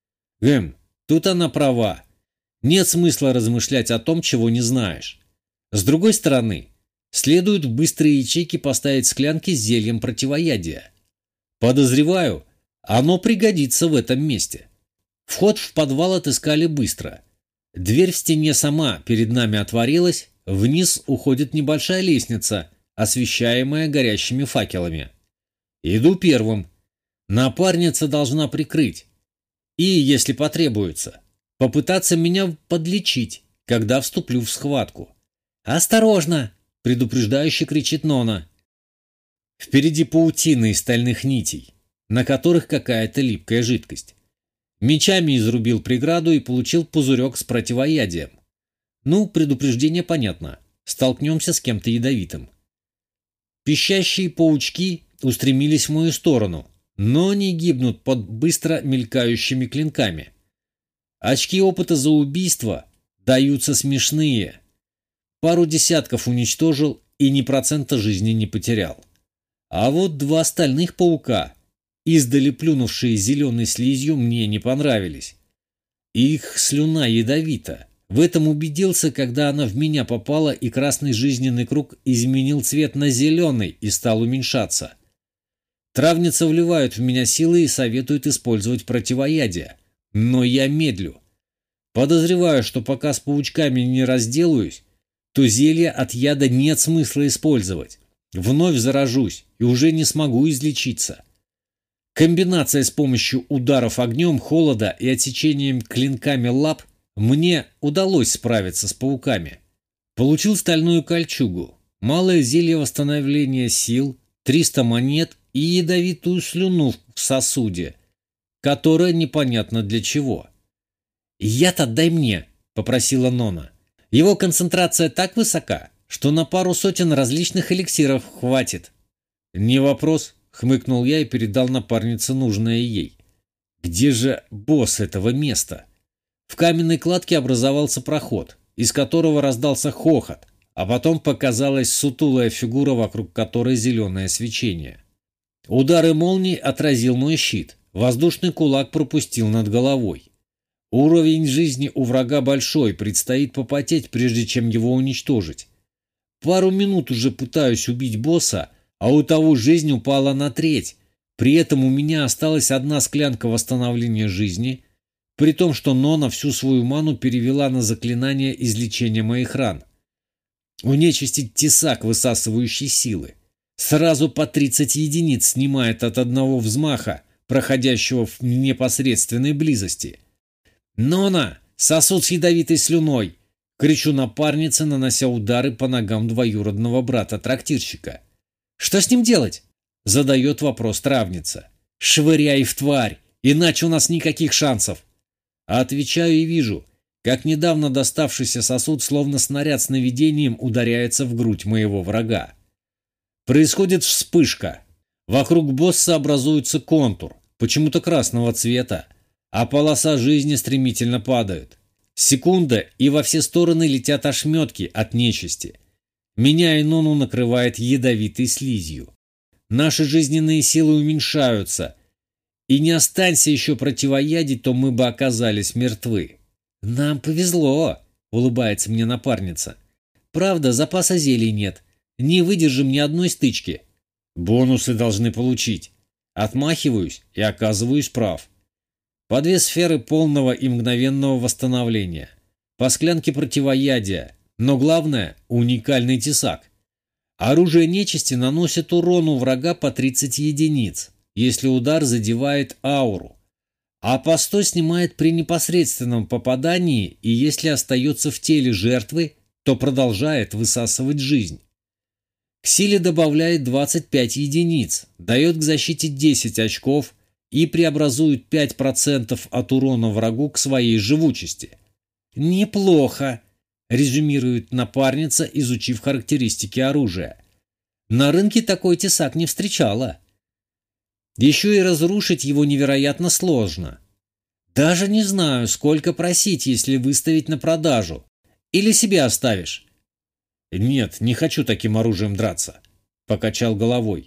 Тут она права. Нет смысла размышлять о том, чего не знаешь. С другой стороны, следует в быстрые ячейки поставить склянки с зельем противоядия. Подозреваю, оно пригодится в этом месте. Вход в подвал отыскали быстро. Дверь в стене сама перед нами отворилась, вниз уходит небольшая лестница, освещаемая горящими факелами. Иду первым. Напарница должна прикрыть. И, если потребуется, попытаться меня подлечить, когда вступлю в схватку. «Осторожно!» – предупреждающе кричит Нона. Впереди паутина из стальных нитей, на которых какая-то липкая жидкость. Мечами изрубил преграду и получил пузырек с противоядием. Ну, предупреждение понятно. Столкнемся с кем-то ядовитым. Пищащие паучки устремились в мою сторону, но не гибнут под быстро мелькающими клинками. Очки опыта за убийство даются смешные. Пару десятков уничтожил и ни процента жизни не потерял. А вот два остальных паука, издали плюнувшие зеленой слизью, мне не понравились. Их слюна ядовита. В этом убедился, когда она в меня попала, и красный жизненный круг изменил цвет на зеленый и стал уменьшаться. Травница вливает в меня силы и советует использовать противоядие. Но я медлю. Подозреваю, что пока с паучками не разделаюсь, то зелье от яда нет смысла использовать. Вновь заражусь и уже не смогу излечиться. Комбинация с помощью ударов огнем, холода и отсечением клинками лап мне удалось справиться с пауками. Получил стальную кольчугу, малое зелье восстановления сил, 300 монет и ядовитую слюну в сосуде, которая непонятно для чего. «Яд отдай мне», — попросила Нона. «Его концентрация так высока, что на пару сотен различных эликсиров хватит». «Не вопрос», — хмыкнул я и передал напарнице нужное ей. «Где же босс этого места?» В каменной кладке образовался проход, из которого раздался хохот, а потом показалась сутулая фигура, вокруг которой зеленое свечение. Удары молний отразил мой щит, воздушный кулак пропустил над головой. Уровень жизни у врага большой, предстоит попотеть, прежде чем его уничтожить. Пару минут уже пытаюсь убить босса, а у того жизнь упала на треть. При этом у меня осталась одна склянка восстановления жизни, при том, что Нона всю свою ману перевела на заклинание излечения моих ран. У нечисти тесак, высасывающий силы. Сразу по 30 единиц снимает от одного взмаха, проходящего в непосредственной близости. «Нона! Сосуд с ядовитой слюной!» — кричу напарнице, нанося удары по ногам двоюродного брата-трактирщика. «Что с ним делать?» — задает вопрос травница. «Швыряй в тварь, иначе у нас никаких шансов!» А отвечаю и вижу, как недавно доставшийся сосуд, словно снаряд с наведением, ударяется в грудь моего врага. Происходит вспышка. Вокруг босса образуется контур, почему-то красного цвета, а полоса жизни стремительно падает. Секунда, и во все стороны летят ошметки от нечисти. Меня и Нону накрывает ядовитой слизью. Наши жизненные силы уменьшаются, и не останься еще противоядий, то мы бы оказались мертвы. «Нам повезло», — улыбается мне напарница. «Правда, запаса зелий нет. Не выдержим ни одной стычки. Бонусы должны получить». Отмахиваюсь и оказываюсь прав. По 2 сферы полного и мгновенного восстановления. По склянке противоядия. Но главное — уникальный тесак. Оружие нечисти наносит урон у врага по 30 единиц, если удар задевает ауру. А по 100 снимает при непосредственном попадании, и если остается в теле жертвы, то продолжает высасывать жизнь. К силе добавляет 25 единиц, дает к защите 10 очков и преобразует 5% от урона врагу к своей живучести. «Неплохо», — резюмирует напарница, изучив характеристики оружия. «На рынке такой тесак не встречала. Еще и разрушить его невероятно сложно. Даже не знаю, сколько просить, если выставить на продажу. Или себе оставишь?» «Нет, не хочу таким оружием драться», — покачал головой.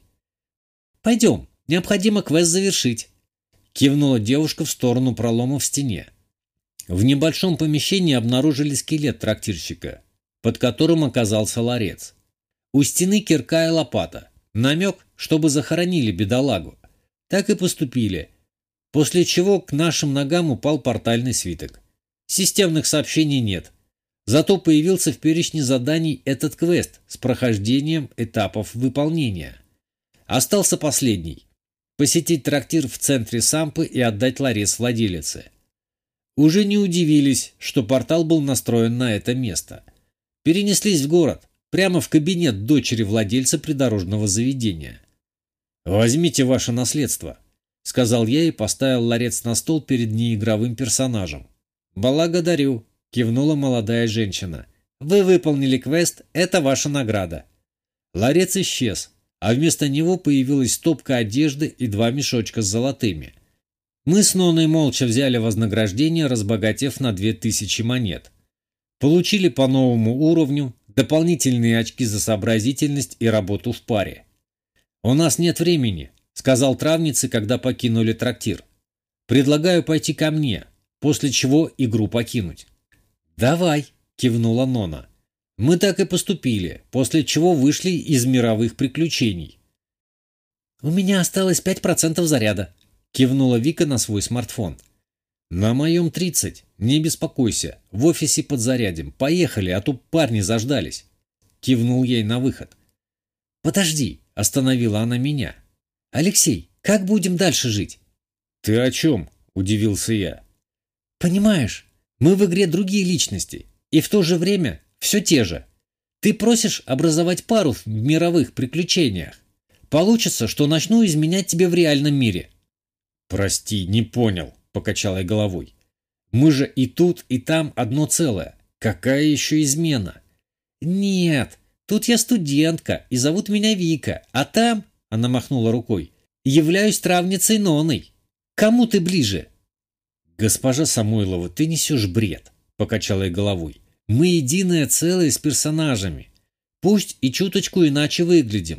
«Пойдем, необходимо квест завершить», — кивнула девушка в сторону пролома в стене. В небольшом помещении обнаружили скелет трактирщика, под которым оказался ларец. У стены кирка и лопата. Намек, чтобы захоронили бедолагу. Так и поступили, после чего к нашим ногам упал портальный свиток. Системных сообщений нет. Зато появился в перечне заданий этот квест с прохождением этапов выполнения. Остался последний – посетить трактир в центре Сампы и отдать ларец владелице. Уже не удивились, что портал был настроен на это место. Перенеслись в город, прямо в кабинет дочери владельца придорожного заведения. «Возьмите ваше наследство», — сказал я и поставил ларец на стол перед неигровым персонажем. «Благодарю», — кивнула молодая женщина. «Вы выполнили квест, это ваша награда». Ларец исчез, а вместо него появилась стопка одежды и 2 мешочка с золотыми. Мы с Ноной молча взяли вознаграждение, разбогатев на 2000 монет. Получили по новому уровню, дополнительные очки за сообразительность и работу в паре. «У нас нет времени», — сказал травнице, когда покинули трактир. «Предлагаю пойти ко мне, после чего игру покинуть». «Давай», — кивнула Нона. Мы так и поступили, после чего вышли из мировых приключений. «У меня осталось 5% заряда», — кивнула Вика на свой смартфон. «На моем 30», не беспокойся, в офисе подзарядим. Поехали, а то парни заждались». Кивнул ей на выход. «Подожди», — остановила она меня. «Алексей, как будем дальше жить?» «Ты о чем?» — удивился я. «Понимаешь, мы в игре другие личности, и в то же время все те же. Ты просишь образовать пару в мировых приключениях. Получится, что начну изменять тебе в реальном мире». «Прости, не понял», — покачал я головой. «Мы же и тут, и там одно целое. Какая еще измена?» «Нет, тут я студентка, и зовут меня Вика, а там, — она махнула рукой, — являюсь травницей Ноной. Кому ты ближе?» «Госпожа Самойлова, ты несешь бред», — покачала я головой. «Мы единое целое с персонажами. Пусть и чуточку иначе выглядим.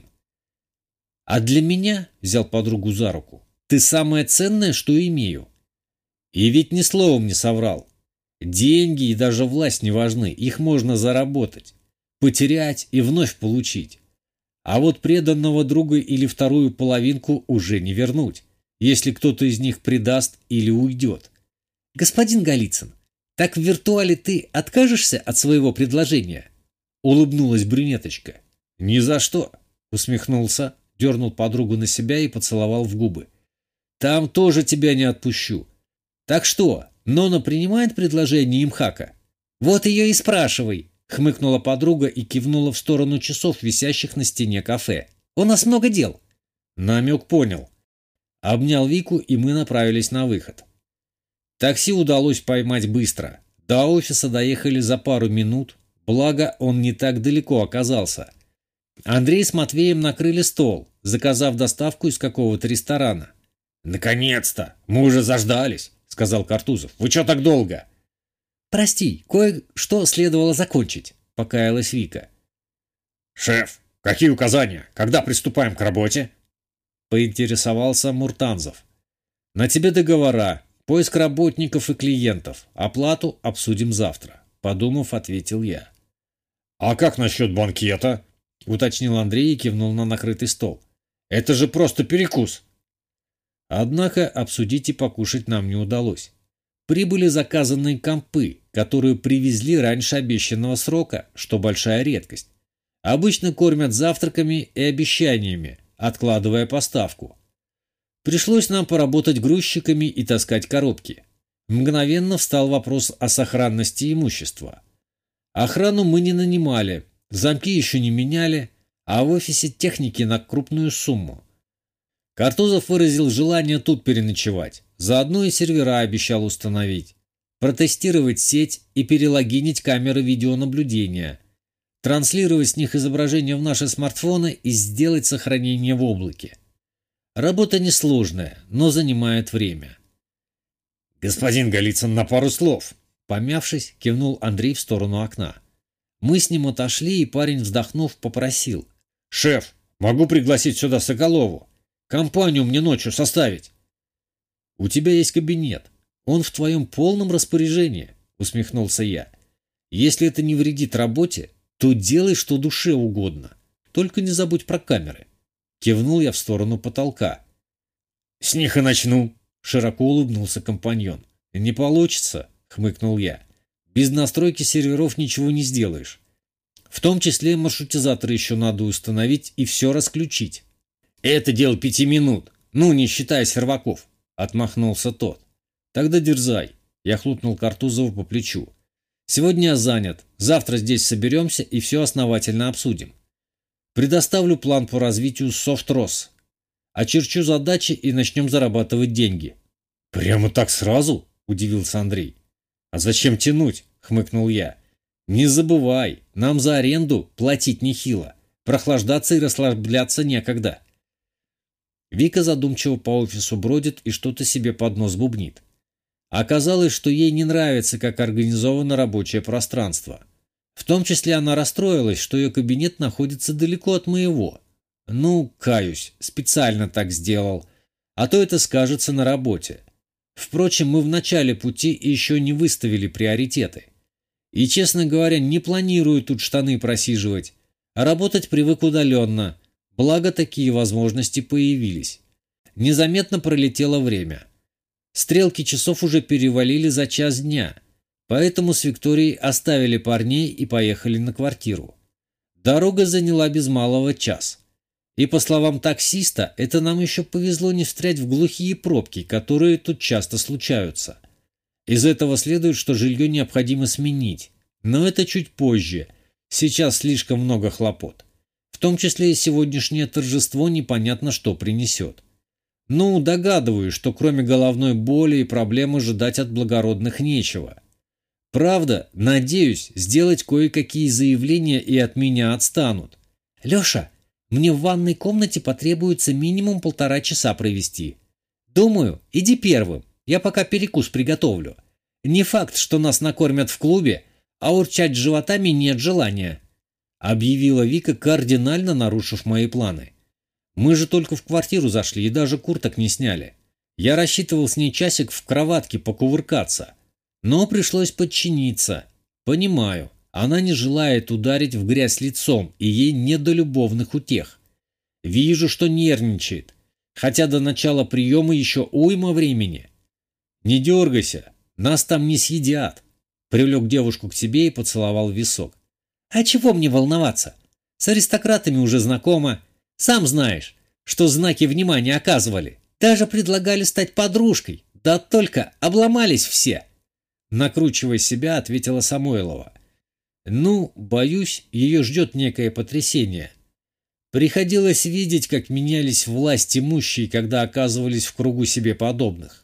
А для меня, — взял подругу за руку, — ты самое ценное, что имею». И ведь ни словом не соврал. Деньги и даже власть не важны, их можно заработать, потерять и вновь получить. А вот преданного друга или вторую половинку уже не вернуть, если кто-то из них предаст или уйдет. «Господин Голицын, так в виртуале ты откажешься от своего предложения?» Улыбнулась брюнеточка. «Ни за что!» Усмехнулся, дернул подругу на себя и поцеловал в губы. «Там тоже тебя не отпущу. Так что, Нона принимает предложение Имхака?» «Вот ее и спрашивай!» Хмыкнула подруга и кивнула в сторону часов, висящих на стене кафе. «У нас много дел!» Намек понял. Обнял Вику, и мы направились на выход. Такси удалось поймать быстро. До офиса доехали за пару минут, благо он не так далеко оказался. Андрей с Матвеем накрыли стол, заказав доставку из какого-то ресторана. «Наконец-то! Мы уже заждались!» — сказал Картузов. «Вы чё так долго?» «Прости, кое-что следовало закончить», — покаялась Вика. «Шеф, какие указания? Когда приступаем к работе?» — поинтересовался Муртанзов. «На тебе договора, поиск работников и клиентов. Оплату обсудим завтра», — подумав, ответил я. «А как насчет банкета?» — уточнил Андрей и кивнул на накрытый стол. «Это же просто перекус!» Однако обсудить и покушать нам не удалось. Прибыли заказанные компы, которые привезли раньше обещанного срока, что большая редкость. Обычно кормят завтраками и обещаниями, откладывая поставку. Пришлось нам поработать грузчиками и таскать коробки. Мгновенно встал вопрос о сохранности имущества. Охрану мы не нанимали, замки еще не меняли, а в офисе техники на крупную сумму. Картузов выразил желание тут переночевать, заодно и сервера обещал установить, протестировать сеть и перелогинить камеры видеонаблюдения, транслировать с них изображения в наши смартфоны и сделать сохранение в облаке. Работа несложная, но занимает время. «Господин Голицын, на пару слов!» Помявшись, кивнул Андрей в сторону окна. Мы с ним отошли, и парень, вздохнув, попросил. «Шеф, могу пригласить сюда Соколову? Компанию мне ночью составить?» «У тебя есть кабинет. Он в твоем полном распоряжении», — усмехнулся я. «Если это не вредит работе, то делай, что душе угодно. Только не забудь про камеры». Кивнул я в сторону потолка. «С них и начну», — широко улыбнулся компаньон. «Не получится», — хмыкнул я. «Без настройки серверов ничего не сделаешь. В том числе маршрутизаторы еще надо установить и все расключить». «Это дело 5 минут, ну, не считая серваков», — отмахнулся тот. «Тогда дерзай», — я хлопнул Картузову по плечу. «Сегодня я занят, завтра здесь соберемся и все основательно обсудим. Предоставлю план по развитию SoftROS. Очерчу задачи и начнем зарабатывать деньги». «Прямо так сразу?» — удивился Андрей. «А зачем тянуть?» — хмыкнул я. «Не забывай, нам за аренду платить нехило. Прохлаждаться и расслабляться некогда». Вика задумчиво по офису бродит и что-то себе под нос бубнит. Оказалось, что ей не нравится, как организовано рабочее пространство. В том числе она расстроилась, что ее кабинет находится далеко от моего. Ну, каюсь, специально так сделал. А то это скажется на работе. Впрочем, мы в начале пути и еще не выставили приоритеты. И, честно говоря, не планирую тут штаны просиживать, а работать привык удаленно. Благо, такие возможности появились. Незаметно пролетело время. Стрелки часов уже перевалили за час дня, Поэтому с Викторией оставили парней и поехали на квартиру. Дорога заняла без малого час. И по словам таксиста, это нам еще повезло не встрять в глухие пробки, которые тут часто случаются. Из этого следует, что жилье необходимо сменить. Но это чуть позже. Сейчас слишком много хлопот. В том числе и сегодняшнее торжество непонятно что принесет. Ну, догадываюсь, что кроме головной боли и проблем ожидать от благородных нечего. Правда, надеюсь, сделать кое-какие заявления и от меня отстанут. Леша, мне в ванной комнате потребуется минимум 1,5 часа провести. Думаю, иди первым, я пока перекус приготовлю. Не факт, что нас накормят в клубе, а урчать животами нет желания», — объявила Вика, кардинально нарушив мои планы. «Мы же только в квартиру зашли и даже курток не сняли. Я рассчитывал с ней часик в кроватке покувыркаться. Но пришлось подчиниться. Понимаю, она не желает ударить в грязь лицом, и ей не до любовных утех. Вижу, что нервничает, хотя до начала приема еще уйма времени. Не дергайся, нас там не съедят». Привлек девушку к себе и поцеловал в висок. «А чего мне волноваться? С аристократами уже знакома. Сам знаешь, что знаки внимания оказывали. Даже предлагали стать подружкой. Да только обломались все». Накручивая себя, ответила Самойлова. «Ну, боюсь, ее ждет некое потрясение. Приходилось видеть, как менялись власть имущие, когда оказывались в кругу себе подобных.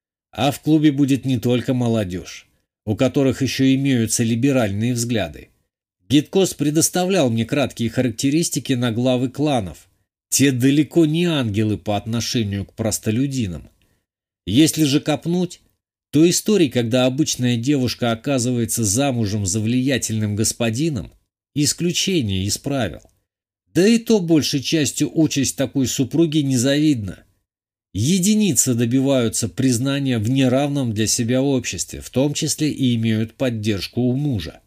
А в клубе будет не только молодежь, у которых еще имеются либеральные взгляды. Гидкос предоставлял мне краткие характеристики на главы кланов. Те далеко не ангелы по отношению к простолюдинам. Если же копнуть, то истории, когда обычная девушка оказывается замужем за влиятельным господином, исключение из правил. Да и то большей частью участь такой супруги незавидна. Единицы добиваются признания в неравном для себя обществе, в том числе и имеют поддержку у мужа.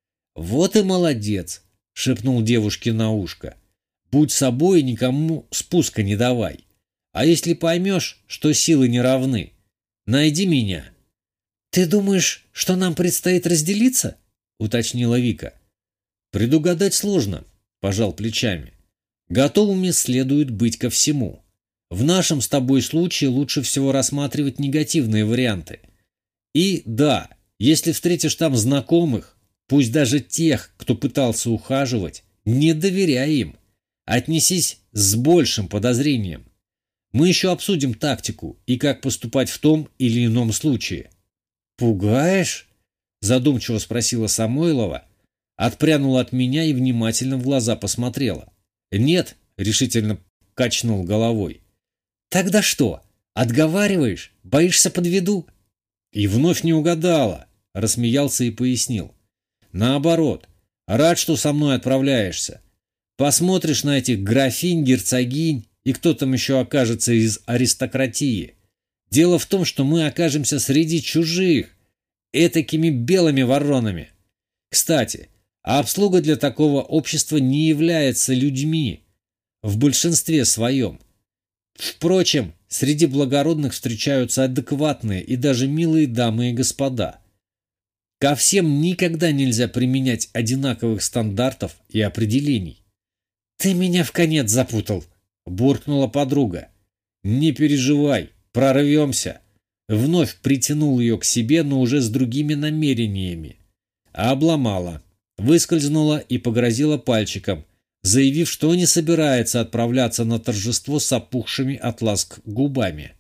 «Вот и молодец», — шепнул девушке на ушко. «Будь собой и никому спуска не давай. А если поймешь, что силы не равны, найди меня». «Ты думаешь, что нам предстоит разделиться?» — уточнила Вика. «Предугадать сложно», — пожал плечами. «Готовыми следует быть ко всему. В нашем с тобой случае лучше всего рассматривать негативные варианты. И да, если встретишь там знакомых, пусть даже тех, кто пытался ухаживать, не доверяй им. Отнесись с большим подозрением. Мы еще обсудим тактику и как поступать в том или ином случае». «Пугаешь?» – задумчиво спросила Самойлова, отпрянула от меня и внимательно в глаза посмотрела. «Нет», – решительно качнул головой. «Тогда что, отговариваешь? Боишься подведу?» И вновь не угадала, рассмеялся и пояснил. «Наоборот, рад, что со мной отправляешься. Посмотришь на этих графинь, герцогинь и кто там еще окажется из аристократии. Дело в том, что мы окажемся среди чужих, этакими белыми воронами. Кстати, а обслуга для такого общества не является людьми в большинстве своем. Впрочем, среди благородных встречаются адекватные и даже милые дамы и господа. Ко всем никогда нельзя применять одинаковых стандартов и определений». «Ты меня вконец запутал», — буркнула подруга. «Не переживай, прорвемся». Вновь притянул ее к себе, но уже с другими намерениями. А обломала, выскользнула и погрозила пальчиком, заявив, что не собирается отправляться на торжество с опухшими от ласк губами.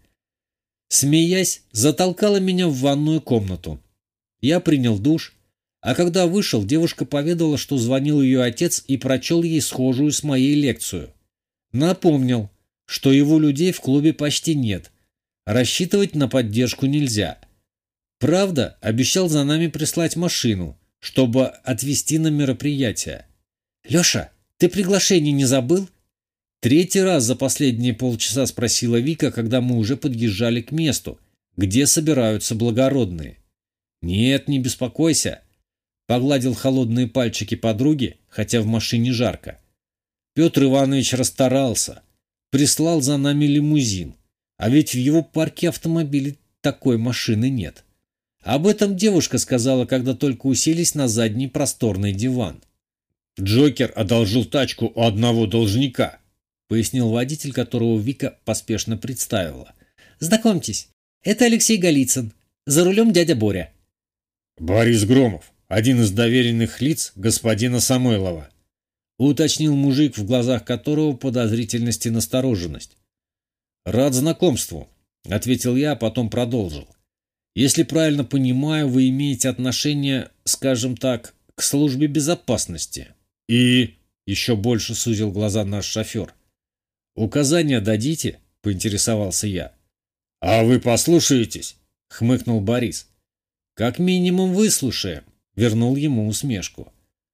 Смеясь, затолкала меня в ванную комнату. Я принял душ, а когда вышел, девушка поведала, что звонил ее отец и прочел ей схожую с моей лекцию. Напомнил, что его людей в клубе почти нет, рассчитывать на поддержку нельзя. Правда, обещал за нами прислать машину, чтобы отвезти на мероприятие. «Леша, ты приглашение не забыл?» 3-й раз за последние полчаса спросила Вика, когда мы уже подъезжали к месту, где собираются благородные. «Нет, не беспокойся», — погладил холодные пальчики подруги, хотя в машине жарко. Петр Иванович расстарался, прислал за нами лимузин, а ведь в его парке автомобилей такой машины нет. Об этом девушка сказала, когда только уселись на задний просторный диван. «Джокер одолжил тачку у одного должника», — пояснил водитель, которого Вика поспешно представила. «Знакомьтесь, это Алексей Голицын. За рулем дядя Боря». «Борис Громов, один из доверенных лиц господина Самойлова», — уточнил мужик, в глазах которого подозрительность и настороженность. «Рад знакомству», — ответил я, а потом продолжил. «Если правильно понимаю, вы имеете отношение, скажем так, к службе безопасности». «И?» — еще больше сузил глаза наш шофер. «Указания дадите?» — поинтересовался я. «А вы послушаетесь?» — хмыкнул Борис. «Как минимум выслушаем», — вернул ему усмешку.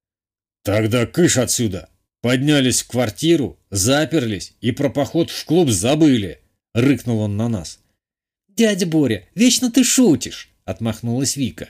«Тогда кыш отсюда! Поднялись в квартиру, заперлись и про поход в клуб забыли!» — рыкнул он на нас. «Дядя Боря, вечно ты шутишь!» — отмахнулась Вика.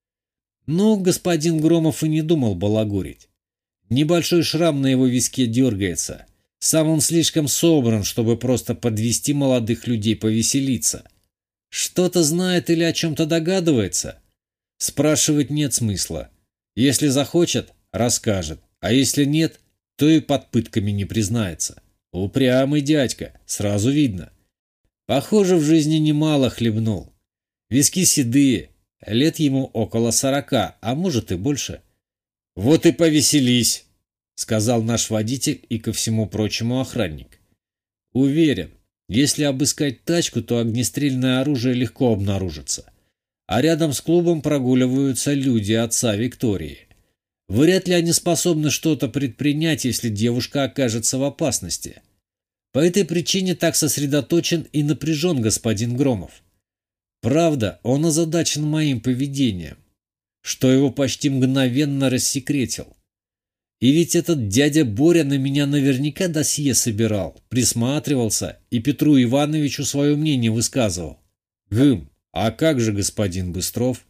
Но господин Громов и не думал балагурить. Небольшой шрам на его виске дергается. Сам он слишком собран, чтобы просто подвести молодых людей повеселиться. Что-то знает или о чем-то догадывается? Спрашивать нет смысла. Если захочет, расскажет, а если нет, то и под пытками не признается. Упрямый дядька, сразу видно. Похоже, в жизни немало хлебнул. Виски седые, лет ему около 40, а может и больше. «Вот и повеселись», — сказал наш водитель и, ко всему прочему, охранник. «Уверен, если обыскать тачку, то огнестрельное оружие легко обнаружится. А рядом с клубом прогуливаются люди отца Виктории. Вряд ли они способны что-то предпринять, если девушка окажется в опасности. По этой причине так сосредоточен и напряжен господин Громов. Правда, он озадачен моим поведением, что его почти мгновенно рассекретил. И ведь этот дядя Боря на меня наверняка досье собирал, присматривался и Петру Ивановичу свое мнение высказывал. А как же господин Быстров?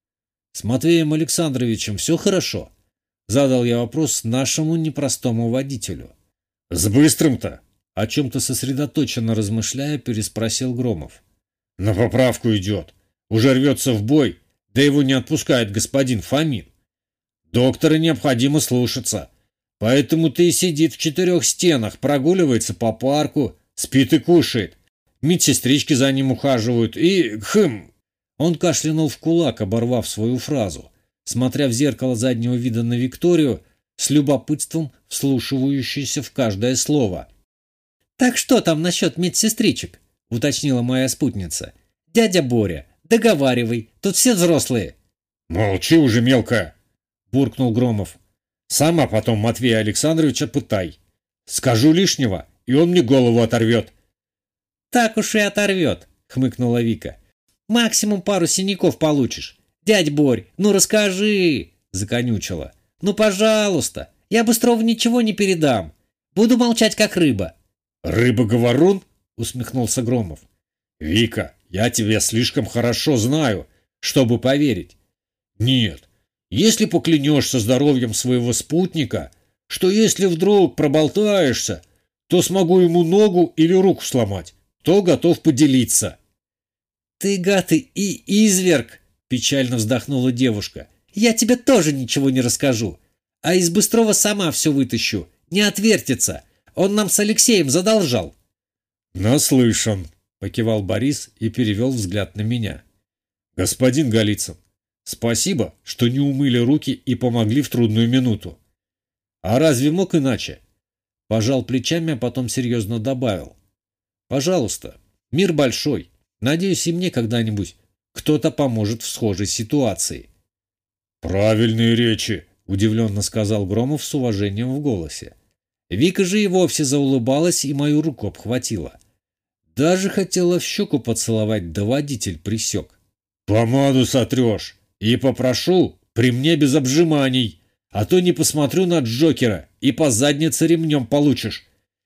С Матвеем Александровичем все хорошо? Задал я вопрос нашему непростому водителю. «С Быстрым-то?» О чем-то сосредоточенно размышляя, переспросил Громов. «На поправку идет. Уже рвется в бой, да его не отпускает господин Фомин. Доктора необходимо слушаться. Поэтому-то и сидит в 4 стенах, прогуливается по парку, спит и кушает. Медсестрички за ним ухаживают и... Он кашлянул в кулак, оборвав свою фразу, смотря в зеркало заднего вида на Викторию, с любопытством вслушивающейся в каждое слово. «Так что там насчет медсестричек?» — уточнила моя спутница. «Дядя Боря, договаривай, тут все взрослые». «Молчи уже, мелкая!» — буркнул Громов. «Сама потом Матвея Александровича пытай. Скажу лишнего, и он мне голову оторвет». «Так уж и оторвет», — хмыкнула Вика. «Максимум пару синяков получишь. Дядь Борь, ну расскажи!» — законючила. «Ну, пожалуйста, я Быстрову ничего не передам. Буду молчать, как рыба». «Рыба-говорун?» — усмехнулся Громов. «Вика, я тебя слишком хорошо знаю, чтобы поверить. Нет, если поклянешься здоровьем своего спутника, что если вдруг проболтаешься, то смогу ему ногу или руку сломать, то готов поделиться». «Ты, гад и изверг!» — печально вздохнула девушка. «Я тебе тоже ничего не расскажу. А из Быстрова сама все вытащу. Не отвертится. Он нам с Алексеем задолжал». «Наслышан», — покивал Борис и перевел взгляд на меня. «Господин Голицын, спасибо, что не умыли руки и помогли в трудную минуту». «А разве мог иначе?» Пожал плечами, а потом серьезно добавил. «Пожалуйста, мир большой. Надеюсь, и мне когда-нибудь кто-то поможет в схожей ситуации». «Правильные речи», — удивленно сказал Громов с уважением в голосе. Вика же и вовсе заулыбалась и мою руку обхватила. Даже хотела в щеку поцеловать, да водитель присек. «Помаду сотрешь и попрошу при мне без обжиманий, а то не посмотрю на Джокера и по заднице ремнем получишь».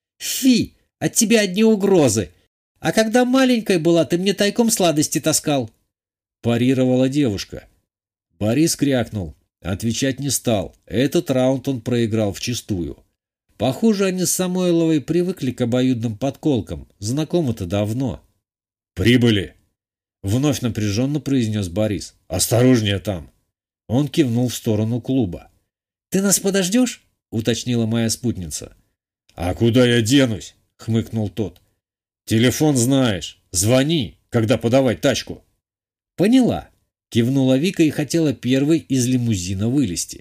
«Фи, от тебя одни угрозы. А когда маленькой была, ты мне тайком сладости таскал», — парировала девушка. Борис крякнул. Отвечать не стал. Этот раунд он проиграл вчистую. Похоже, они с Самойловой привыкли к обоюдным подколкам. Знакомы-то давно. «Прибыли!» Вновь напряженно произнес Борис. «Осторожнее там!» Он кивнул в сторону клуба. «Ты нас подождешь?» — уточнила моя спутница. «А куда я денусь?» — хмыкнул тот. «Телефон знаешь. Звони, когда подавать тачку». «Поняла», — кивнула Вика и хотела первой из лимузина вылезти.